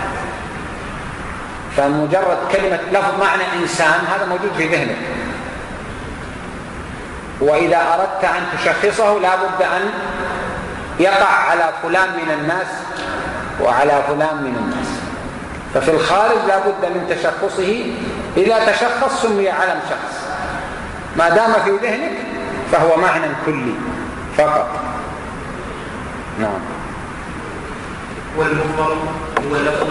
فمجرد كلمة لفظ معنى إنسان هذا موجود في ذهنك، وإذا أردت أن تشخصه لابد أن يقع على فلان من الناس وعلى فلان من الناس. ففي الخارج لابد من تشخصه، إذا تشخص سمي علم شخص، ما دام في ذهنك فهو معنى كلي فقط. نعم. والمفرد هو لفظ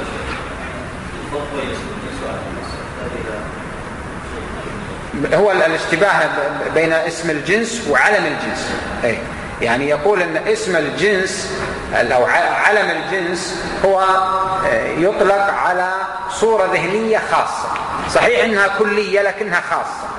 هو الاشتباه بين اسم الجنس وعلم الجنس. أي يعني يقول أن اسم الجنس أو علم الجنس هو يطلق على صورة ذهنية خاصة، صحيح أنها كلية لكنها خاصة.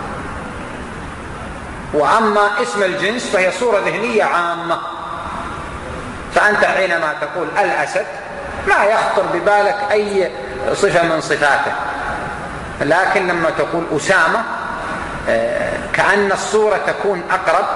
وأما اسم الجنس فهي صورة ذهنية عامة. فأنت حينما تقول الأسد ما يخطر ببالك أي صفة من صفاته، لكن لما تقول أسامة كأن الصورة تكون أقرب،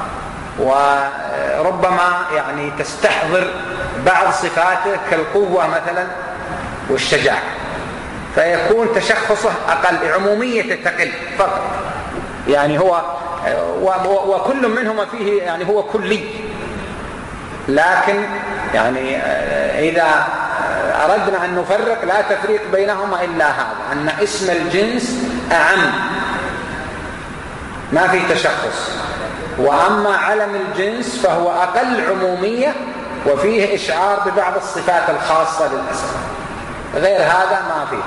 وربما يعني تستحضر بعض صفاته كالقوة مثلا والشجاعة. فيكون تشخصه أقل، عمومية تقل فقط. يعني هو وكل منهما فيه يعني هو كلي، لكن يعني إذا أردنا أن نفرق لا تفريق بينهما إلا هذا، أن اسم الجنس أعم ما في تشخص، وأما علم الجنس فهو أقل عمومية وفيه إشعار ببعض الصفات الخاصة للاسم، غير هذا ما فيه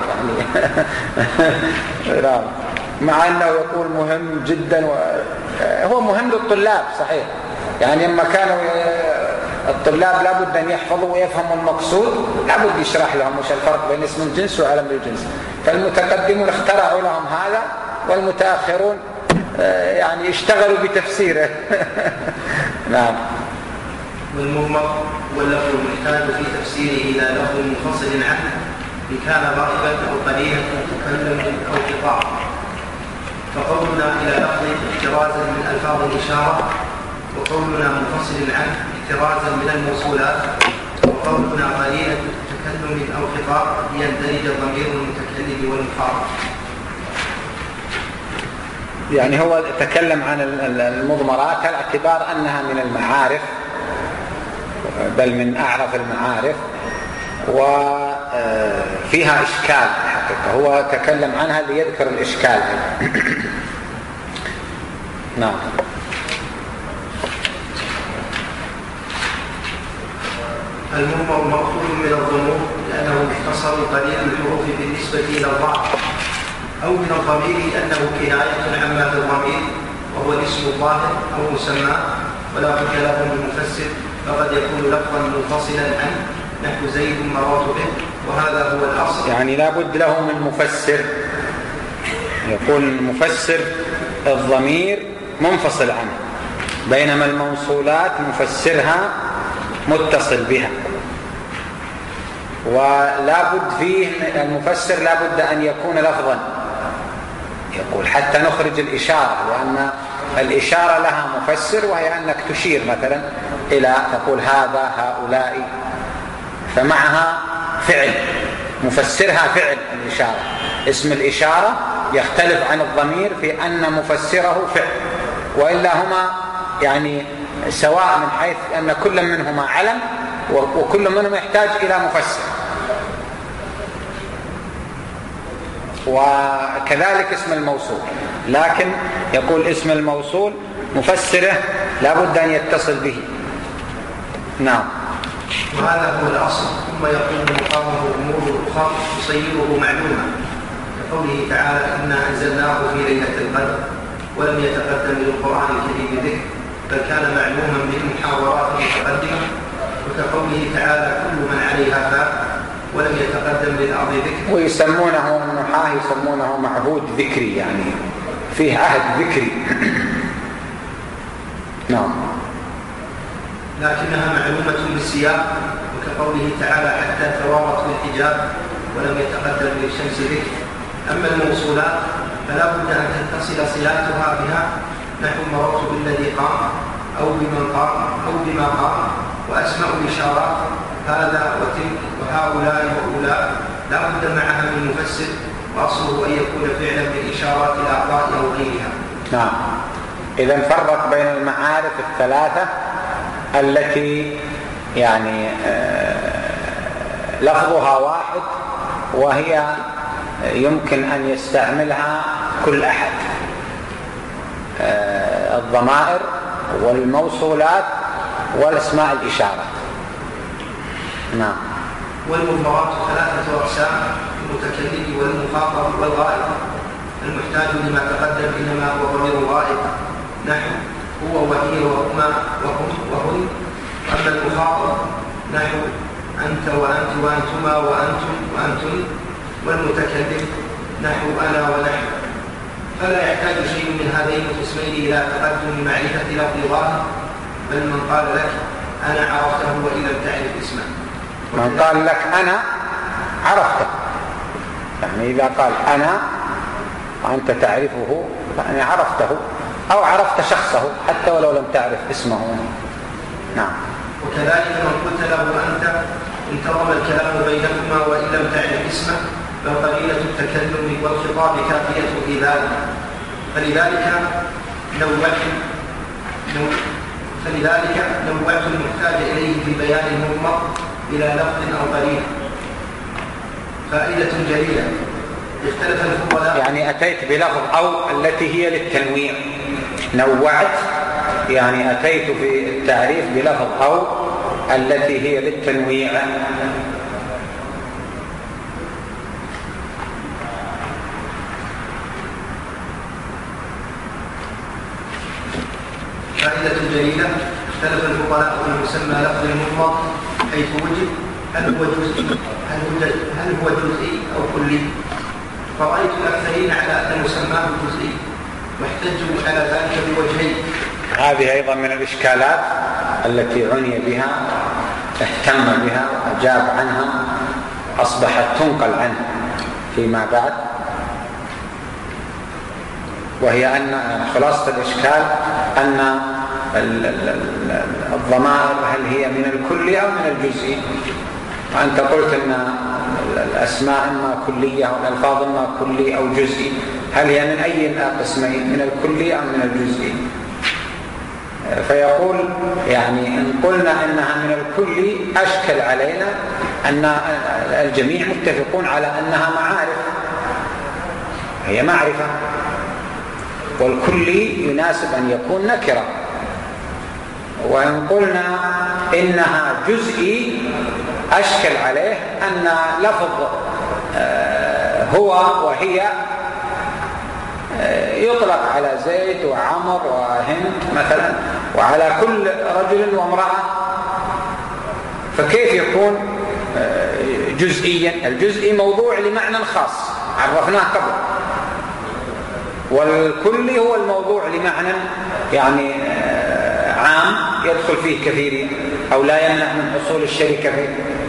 يعني مع أنه يقول مهم جدا، هو مهم للطلاب صحيح، يعني لما كانوا الطلاب لابد أن يحفظوا ويفهموا المقصود، لابد يشرح لهم وش الفرق بين اسم الجنس وعلم الجنس. فالمتقدمون اخترعوا لهم هذا، والمتأخرون يعني اشتغلوا بتفسيره. نعم. والمضمر واللفظ المحتاج في تفسيره إلى لفظ منفصل عنه إن كان غائبا أو قليلا متكلم أو قطاع. فقولنا إلى لفظ احترازا من ألفاظ الإشارة، وقولنا منفصل عنه احترازا من الموصولات، وقولنا قليلا تكلم أو خطاب ليندرج ضمير المتكلم والمخاطب. يعني هو تكلم عن المضمرات على اعتبار أنها من المعارف، بل من أعرف المعارف، وفيها إشكال حقيقة، هو تكلم عنها ليذكر الإشكال. نعم. المضمر مأخوذ من الضمور لأنه مختصر قليل الحروف بالنسبة إلى الضعف، أو من الضمير لأنه كناية عما في الضمير وهو الاسم الظاهر أو مسمى، ولا بد له من مفسر، فقد يكون لفظا منفصلا عنه نحو زيد مررت به، وهذا هو الأصل. يعني لا بد له من مفسر، يقول المفسر الضمير منفصل عنه، بينما الموصولات مفسرها متصل بها. ولا بد فيه المفسر لا بد أن يكون لفظا، يقول حتى نخرج الإشارة، لأن الإشارة لها مفسر، وهي أنك تشير مثلا إلى تقول هذا هؤلاء، فمعها فعل مفسرها فعل الإشارة. اسم الإشارة يختلف عن الضمير في أن مفسره فعل، وإلا هما يعني سواء من حيث أن كل منهما علم وكل منهم يحتاج إلى مفسر. وكذلك اسم الموصول، لكن يقول اسم الموصول مفسره لا بد أن يتصل به. نعم. وهذا هو الأصل. ثم يقول مقامه أمور أخرى تصيره معلومة، كقوله تعالى إنا أنزلناه في ليلة القدر، ولم يتقدم للقرآن الكريم ذكر بل كان معلوما بالمحاورات المتقدمة، وكقوله تعالى كل من عليها فان ولم يتقدم للأرض ذكر. ويسمونه النحاة يسمونه معهود ذكري، يعني فيه عهد ذكري. نعم. لكنها معلومة بالسياق، وكقوله تعالى حتى توارت بالحجاب ولم يتقدم للشمس ذكر. أما الموصولات فلا بد أن تتصل صلاتها بها، نحو مررت بالذي قام أو بمن قام أو بما قام. وأسماء الإشارات هذا وتلك وهؤلاء وأولاء لا بد معها من مفسر، وأصله أن يكون فعلا بالإشارات الأعضاء أو غيرها. نعم. إذن فرق بين المعارف الثلاثة التي يعني لفظها واحد وهي يمكن أن يستعملها كل أحد، الضمائر والموصولات والأسماء الإشارة. نعم. والمضمرات ثلاثة أقسام: المتكلم والمخاطب والغائب. المحتاج لما تقدم إنما هو ضمير غائب نحو هو وهي وهما وهم وهن. أما المخاطب نحو أنت وأنت وأنتما وأنتم وأنتن. والمتكلم نحو أنا ونحن. فلا يحتاج شيء من هذين القسمين إلى تقدم معرفة لفظ ظاهر، بل من قال لك أنا عرفته وإن لم تعرف اسمه. من قال لك أنا عرفته، يعني إذا قال أنا وأنت تعرفه يعني عرفته، أو عرفت شخصه حتى ولو لم تعرف اسمه. نعم. وكذلك من قلت له أنت انتظم الكلام بينكما وإن لم تعرف اسمه، بل قليلة التكلم والخطاب كافية في ذلك. فلذلك نوعت فلذلك نوعت المحتاج إليه في بيان المضمر إلى لفظ أو قليل. فائدة جليلة اختلف الفضلاء، يعني أتيت بلفظ أو التي هي للتنويع. نوعت يعني أتيت في التعريف بلفظ أو التي هي للتنويع. فائدة جليلة اختلف الفقهاء في المسمى لفظ المطلق حيث وجد، هل هو جزئي هل هو هل هو جزئي أو كلي؟ فرأيت الأكثرين على أن مسماه جزئي، واحتجوا على ذلك بوجهين. هذه أيضا من الإشكالات التي عني بها، اهتم بها وأجاب عنها، أصبحت تنقل عنه فيما بعد، وهي أن خلاصة الإشكال أن الضمائر هل هي من الكلي أو من الجزئي. وأنت قلت أن الأسماء إما كلية والألفاظ إما كلي أو جزئي، هل هي من أي القسمين، من الكلي أو من الجزئي؟ فيقول يعني إن قلنا إنها من الكلي أشكل علينا أن الجميع متفقون على أنها معارف، هي معرفة، والكلي يناسب أن يكون نكرة. وإن قلنا إنها جزئي أشكل عليه أن لفظ هو وهي يطلق على زيد وعمر وهند مثلا، وعلى كل رجل وامرأة، فكيف يكون جزئيا؟ الجزئي موضوع لمعنى خاص عرفناه قبل، والكلي هو الموضوع لمعنى يعني عام يدخل فيه كثيرين أو لا يمنع من حصول الشركة فيه.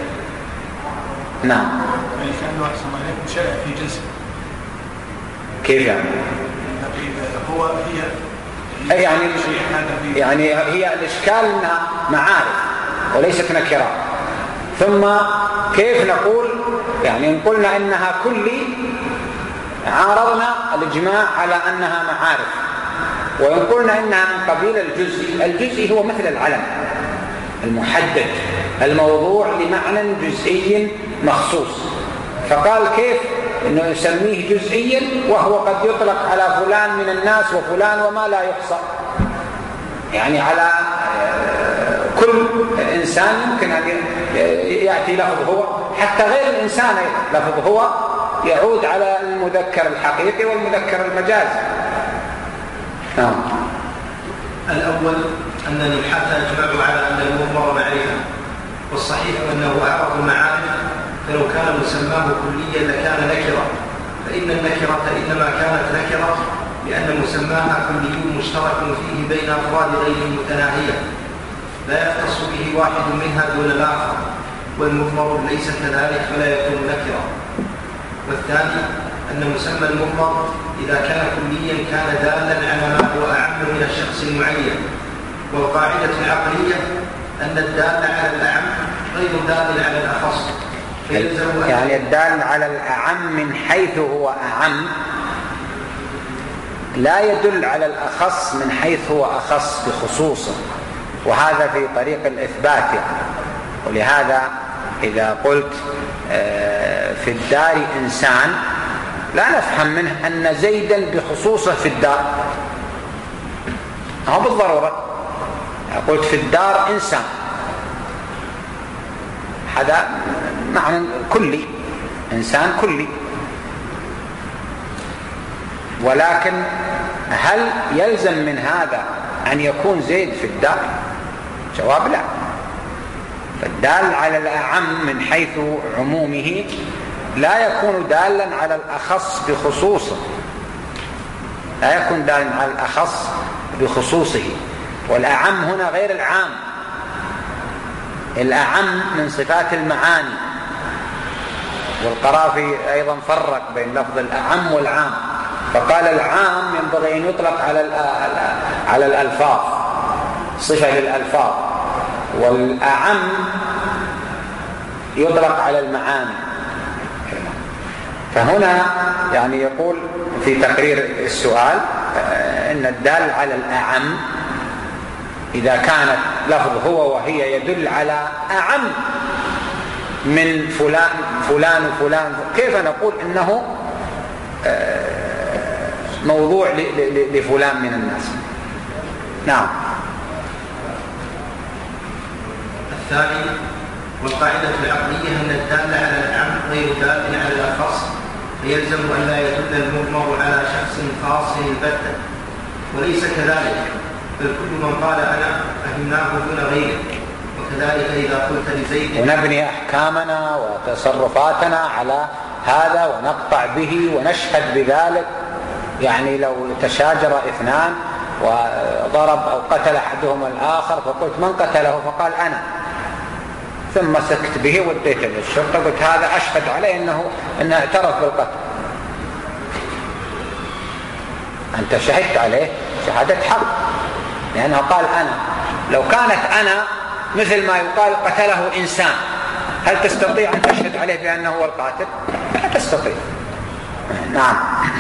نعم. يعني كأنه أحسن عليكم شرع في جزء. كيف يعني؟ هو هي يعني يعني هي الإشكال أنها معارف وليست نكرات. ثم كيف نقول يعني إن قلنا إنها كلي عارضنا الإجماع على أنها معارف، وإن قلنا إنها من قبيل الجزء، الجزء هو مثل العلم المحدد الموضوع لمعنى جزئي مخصوص. فقال كيف إنه يسميه جزئيا وهو قد يطلق على فلان من الناس وفلان وما لا يحصى، يعني على كل إنسان يمكن أن يأتي لفظ هو، حتى غير الإنسان لفظ هو يعود على المذكر الحقيقي والمذكر المجازي. نعم. الأول أن النحاة أجمعوا على أن المضمر معرفة، والصحيح أنه أعرف المعارف، فلو كان مسماه كليا لكان نكرة، فإن النكرة إنما كانت نكرة لأن مسماها كلي مشترك فيه بين أفراد غير متناهية لا يختص به واحد منها دون الآخر، والمضمر ليس كذلك فلا يكون نكرة. والثاني أن مسمى المضمر إذا كان كليا كان دالا على ما هو أعم من الشخص المعين، والقاعدة العقلية أن الدال على الأعم غير دال على الأخص، يعني الدال على الأعم من حيث هو أعم لا يدل على الأخص من حيث هو أخص بخصوصه، وهذا في طريق الإثبات يعني. ولهذا إذا قلت في الدار إنسان لا نفهم منه أن زيدا بخصوصه في الدار، هو بالضرورة. قلت في الدار إنسان، هذا معنى كلي، إنسان كلي. ولكن هل يلزم من هذا أن يكون زيد في الدار؟ جواب لا. فالدال على الأعم من حيث عمومه لا يكون دالا على الأخص بخصوصه، لا يكون دالا على الأخص بخصوصه. والأعم هنا غير العام، الأعم من صفات المعاني، والقرافي أيضا فرق بين لفظ الأعم والعام، فقال العام ينبغي أن يطلق على على الألفاظ، صفة للألفاظ، والأعم يطلق على المعاني. فهنا يعني يقول في تقرير السؤال إن الدال على الأعم إذا كانت لفظ هو وهي يدل على أعم من فلان فلان وفلان، كيف نقول إنه موضوع لفلان من الناس؟ نعم. الثاني، والقاعدة العقلية أن الدال على الأعم غير دال على الأخص، فيلزم أن لا يدل المضمر على شخص خاص البتة، وليس كذلك، بل كل من قال أنا فهمناه دون غيره. وكذلك إذا قلت لزيد، ونبني أحكامنا وتصرفاتنا على هذا ونقطع به ونشهد بذلك. يعني لو تشاجر اثنان وضرب أو قتل أحدهما الآخر فقلت من قتله؟ فقال أنا، ثم سكت به وديته للشرطة، قلت هذا أشهد عليه أنه, إنه اعترف بالقتل. أنت شهدت عليه شهادة حق لأنه قال أنا. لو كانت أنا مثل ما يقال قتله إنسان، هل تستطيع أن تشهد عليه بأنه هو القاتل؟ لا تستطيع. نعم.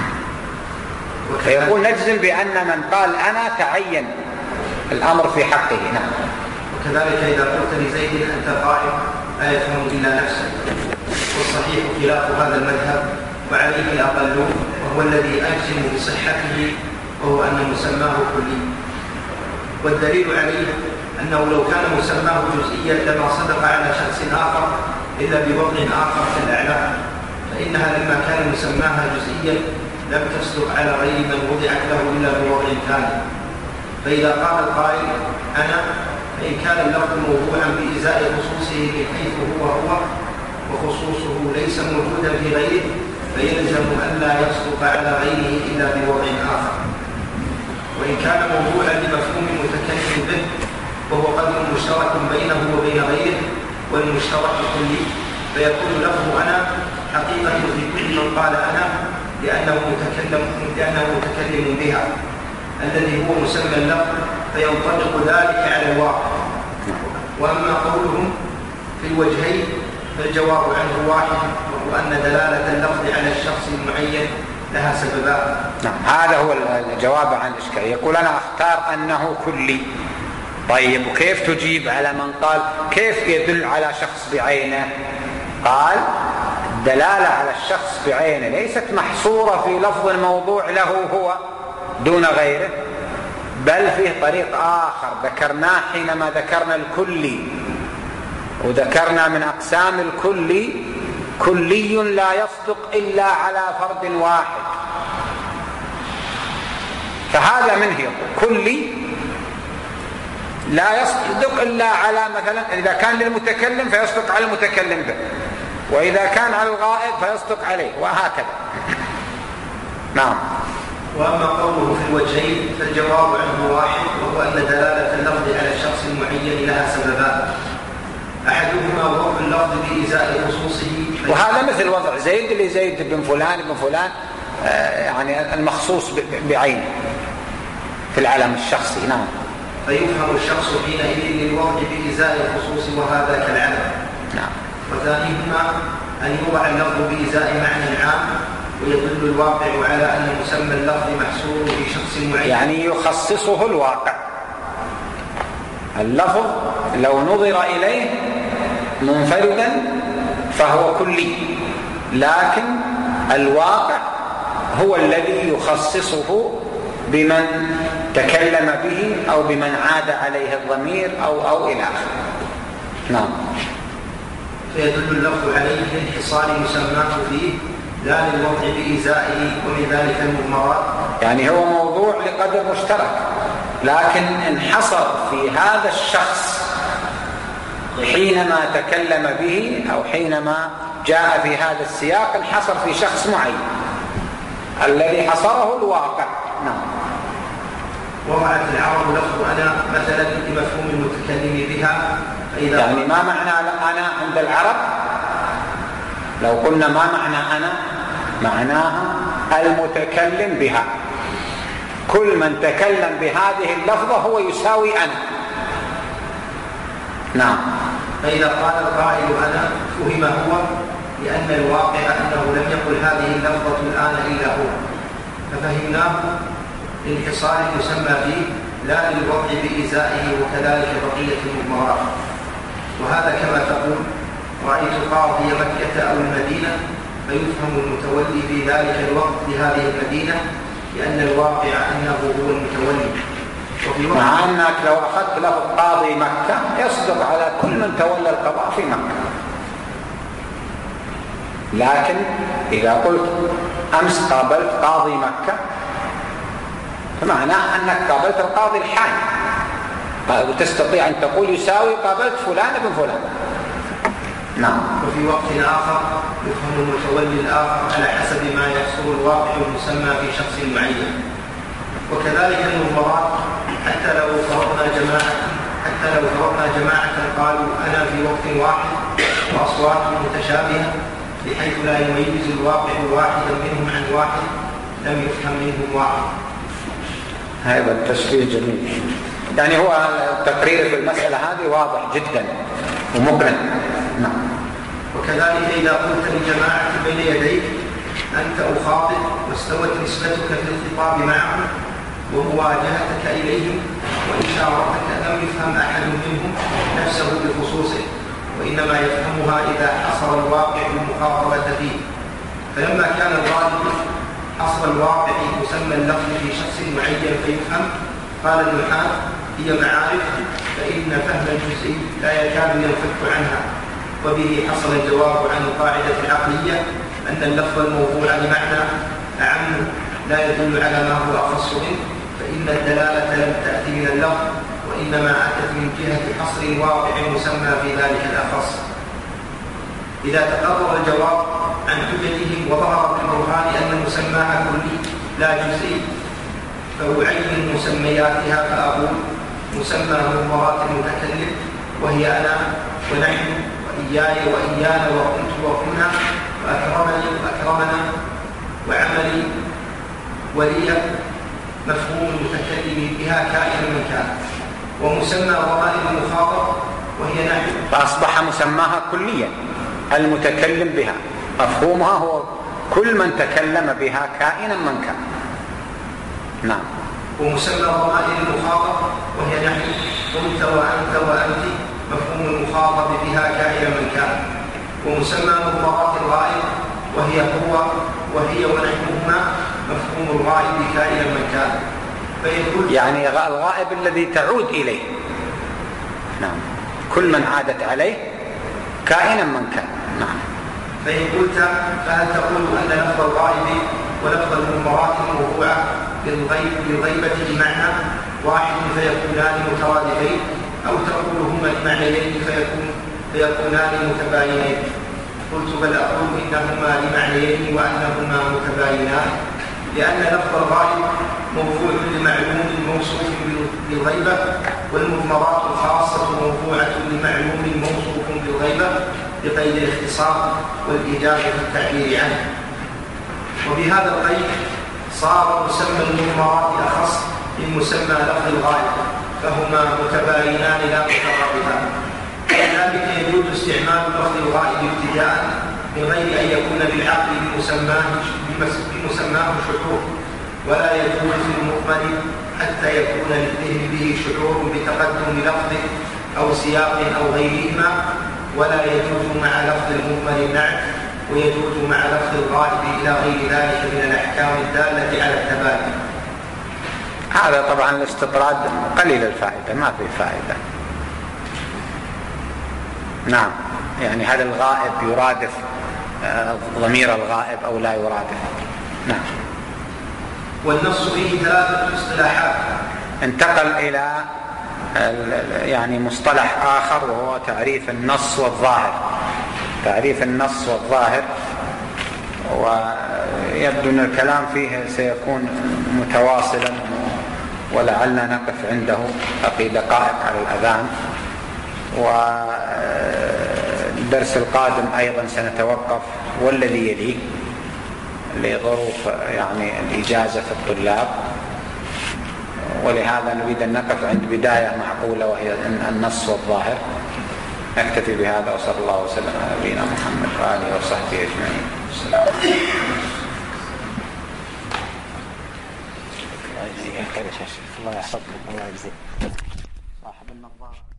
فيقول نجزم بأن من قال أنا تعين الأمر في حقه. نعم. وكذلك إذا قلت لزيد أنت قائم لا يفهم إلا نفسه، والصحيح خلاف هذا المذهب وعليه الأقل، وهو الذي أجزم بصحته، وهو أن مسماه كلي. والدليل عليه أنه لو كان مسماه جزئيا لما صدق على شخص آخر إلا بوضع آخر في الأعلام، فإنها لما كان مسماها جزئيا لم تصدق على غير من وضعت له إلا بوضع ثاني. فإذا قال القائل أنا، فإن كان اللفظ موضوعا بإزاء خصوصه بحيث هو هو وخصوصه ليس موجودا في غيره، فيلزم أن لا يصدق على غيره إلا بوضع آخر. وإن كان موضوعا لمفهوم متكلم به وهو قدر مشترك بينه وبين غيره والمشترك كلي، فيكون لفظ أنا حقيقة في كل من قال أنا لأنه متكلم, لأنه متكلم بها الذي هو مسمى اللفظ، فينطبق ذلك على الواقع. وأما قولهم في الوجهين فالجواب عنه واحد، وهو أن دلالة اللفظ على الشخص المعين لها سببان. نعم، هذا هو الجواب عن الإشكال. يقول أنا أختار أنه كلي. طيب، وكيف تجيب على من قال كيف يدل على شخص بعينه؟ قال الدلالة على الشخص بعينه ليست محصورة في لفظ الموضوع له هو دون غيره، بل فيه طريق آخر ذكرناه حينما ذكرنا الكلي، وذكرنا من أقسام الكلي كلي لا يصدق إلا على فرد واحد. فهذا منه يقول كلي لا يصدق إلا على، مثلا إذا كان للمتكلم فيصدق على المتكلم به، وإذا كان على الغائب فيصدق عليه، وهكذا. نعم. وأما قوله في الوجهين فالجواب عنه واحد، وهو أن دلالة اللفظ على الشخص المعين لها سببان، أحدهما وضع اللفظ بإزاء خصوصه، وهذا مثل وضع زيد لزيد بن فلان بن فلان، آه يعني المخصوص بعينه في العالم الشخصي. نعم. فيفهم الشخص حينئذ للوضع بإزاء الخصوص وهذا كالعلم. نعم. وثانيهما أن يوضع اللفظ بإزاء معنى عام، ويدل الواقع على أن مسمى اللفظ محصور في شخص معين، يعني يخصصه الواقع. اللفظ لو نظر إليه منفردا فهو كلي، لكن الواقع هو الذي يخصصه بمن تكلم به أو بمن عاد عليه الضمير أو, أو إلى آخره. نعم. فيدل اللفظ عليه لانحصار مسماه فيه لا للوضع بإزائه، ومن ذلك المضمرات، يعني هو موضوع لقدر مشترك، لكن انحصر في هذا الشخص حينما تكلم به أو حينما جاء في هذا السياق، انحصر في شخص معين الذي حصره الواقع. نعم. وضعت العرب لفظ أنا مثلا لمفهوم المتكلم بها، فإذا يعني ما معنى أنا عند العرب؟ لو قلنا ما معنى أنا، معناها المتكلم بها، كل من تكلم بهذه اللفظة هو يساوي أنا. نعم. فإذا قال القائل أنا فهم هو لأن الواقع أنه لم يقل هذه اللفظة الآن إلا هو، ففهمناه لانحصار يسمى فيه لا للوضع بإزائه، وكذلك بقية المضمرات. وهذا كما تقول رأيت قاضي مكة أو المدينة، فيفهم المتولي في ذلك الوقت لهذه المدينة لأن الواقع أنه هو المتولي. مع أنك لو أخذت لفظ قاضي مكة يصدق على كل من تولى القضاء في مكة، لكن إذا قلت أمس قابلت قاضي مكة فمعناه أنك قابلت القاضي الحالي، وتستطيع أن تقول يساوي قابلت فلان بن فلان. نعم. وفي وقت آخر يفهم المتولي الآخر على حسب ما يحصل الواقع المسمى في شخص معين. وكذلك المضمرات، حتى لو فرضنا جماعة حتى لو فرضنا جماعة قالوا أنا في وقت واحد وأصوات متشابهة بحيث لا يميز الواقع واحدا منهم عن واحد، لم يفهم منهم واحد. هذا التشبيه جميل، يعني هو التقرير في المسألة هذه واضح جدا ومقنع. نعم. وكذلك إذا قلت لجماعة بين يديك أنت أخاطب واستوت نسبتك في الخطاب معهم ومواجهتك إليهم وإشارتك، لم يفهم أحد منهم نفسه بخصوصه، وإنما يفهمها إذا حصر الواقع المخاطبة فيه. فلما كان الغالب حصر الواقع مسمى اللفظ في شخص معين فيفهم، قال النحاة هي معارف، فإن فهم الجزئي لا يكاد ينفك عنها. وبه حصل الجواب عن القاعدة العقلية أن اللفظ الموضوع بمعنى أعم لا يدل على ما هو أخص منه، فإن الدلالة لم تأتي من اللفظ وإنما أتت من جهة حصر الواقع المسمى في ذلك الأخص. إذا تقرر الجواب عن حجتهم وظهر بالبرهان أن مسماها كلي لا جزئي، فأعين مسمياتها فأقول مسمى مضمرات المتكلم وهي أنا ونحن وإياي وإيانا وكنت وكنا وأكرمني وأكرمنا وعملي ولي مفهوم المتكلم بها كائنا من كان. ومسمى ضمائر المخاطب وهي نحن، فأصبح مسماها كليا المتكلم بها، مفهومها هو كل من تكلم بها كائنا من كان. نعم. ومسمى ضمائر المخاطب وهي نحن، قلت وأنت وأنت، مفهوم المخاطب بها كائنا من كان. ومسمى مضمرات الغائب وهي هو وهي ونحنهما، مفهوم الغائب كائنا من كان. يعني الغائب الذي تعود إليه. نعم. كل من عادت عليه كائنا من كان. نعم. فإن قلت فهل تقول أن لفظ الغائب ولفظ المضمرات الموضوعة للغيبة بمعنى واحد فيكونان مترادفين، أو تقول هما لمعنيين فيكون فيكونان متباينين؟ قلت بل أقول إنهما لمعنيين وأنهما متباينان، لأن لفظ الغائب موضوع لمعلوم موصوف بالغيبة، والمضمرات الخاصة موضوعة لمعلوم موصوف بالغيبة بقيد الاختصار والإيجاب في التعبير عنه. وبهذا القيد صار مسمى المضمرات أخص من مسمى لفظ الغائب، فهما متباينان لا متقاربان. كذلك يجوز استعمال لفظ الغائب ابتداء من غير أن يكون بالعقل بمسماه بمسماه شعور، ولا يجوز في المضمر حتى يكون للذهن به شعور بتقدم لفظ أو سياق أو غيرهما، ولا يجوز مع لفظ المضمر النعت، ويجوز مع لفظ الغائب إلى غير ذلك من الأحكام الدالة على التبادل. هذا طبعا الاستطراد قليل الفائدة، ما في فائدة. نعم. يعني هل الغائب يرادف ضمير الغائب أو لا يرادف؟ نعم. والنص فيه ثلاثة اصطلاحات. انتقل إلى يعني مصطلح آخر وهو تعريف النص والظاهر. تعريف النص والظاهر، ويبدو أن الكلام فيه سيكون متواصلا، ولعلنا نقف عنده بقي دقائق على الأذان، والدرس القادم أيضا سنتوقف والذي يليه لظروف يعني الإجازة في الطلاب، ولهذا نريد أن نقف عند بداية معقولة وهي النص والظاهر. نكتفي بهذا، وصلى الله وسلم على نبينا محمد وآله وصحبه أجمعين. السلام عليكم. الله يحفظك، الله يجزيك صاحب النظارة.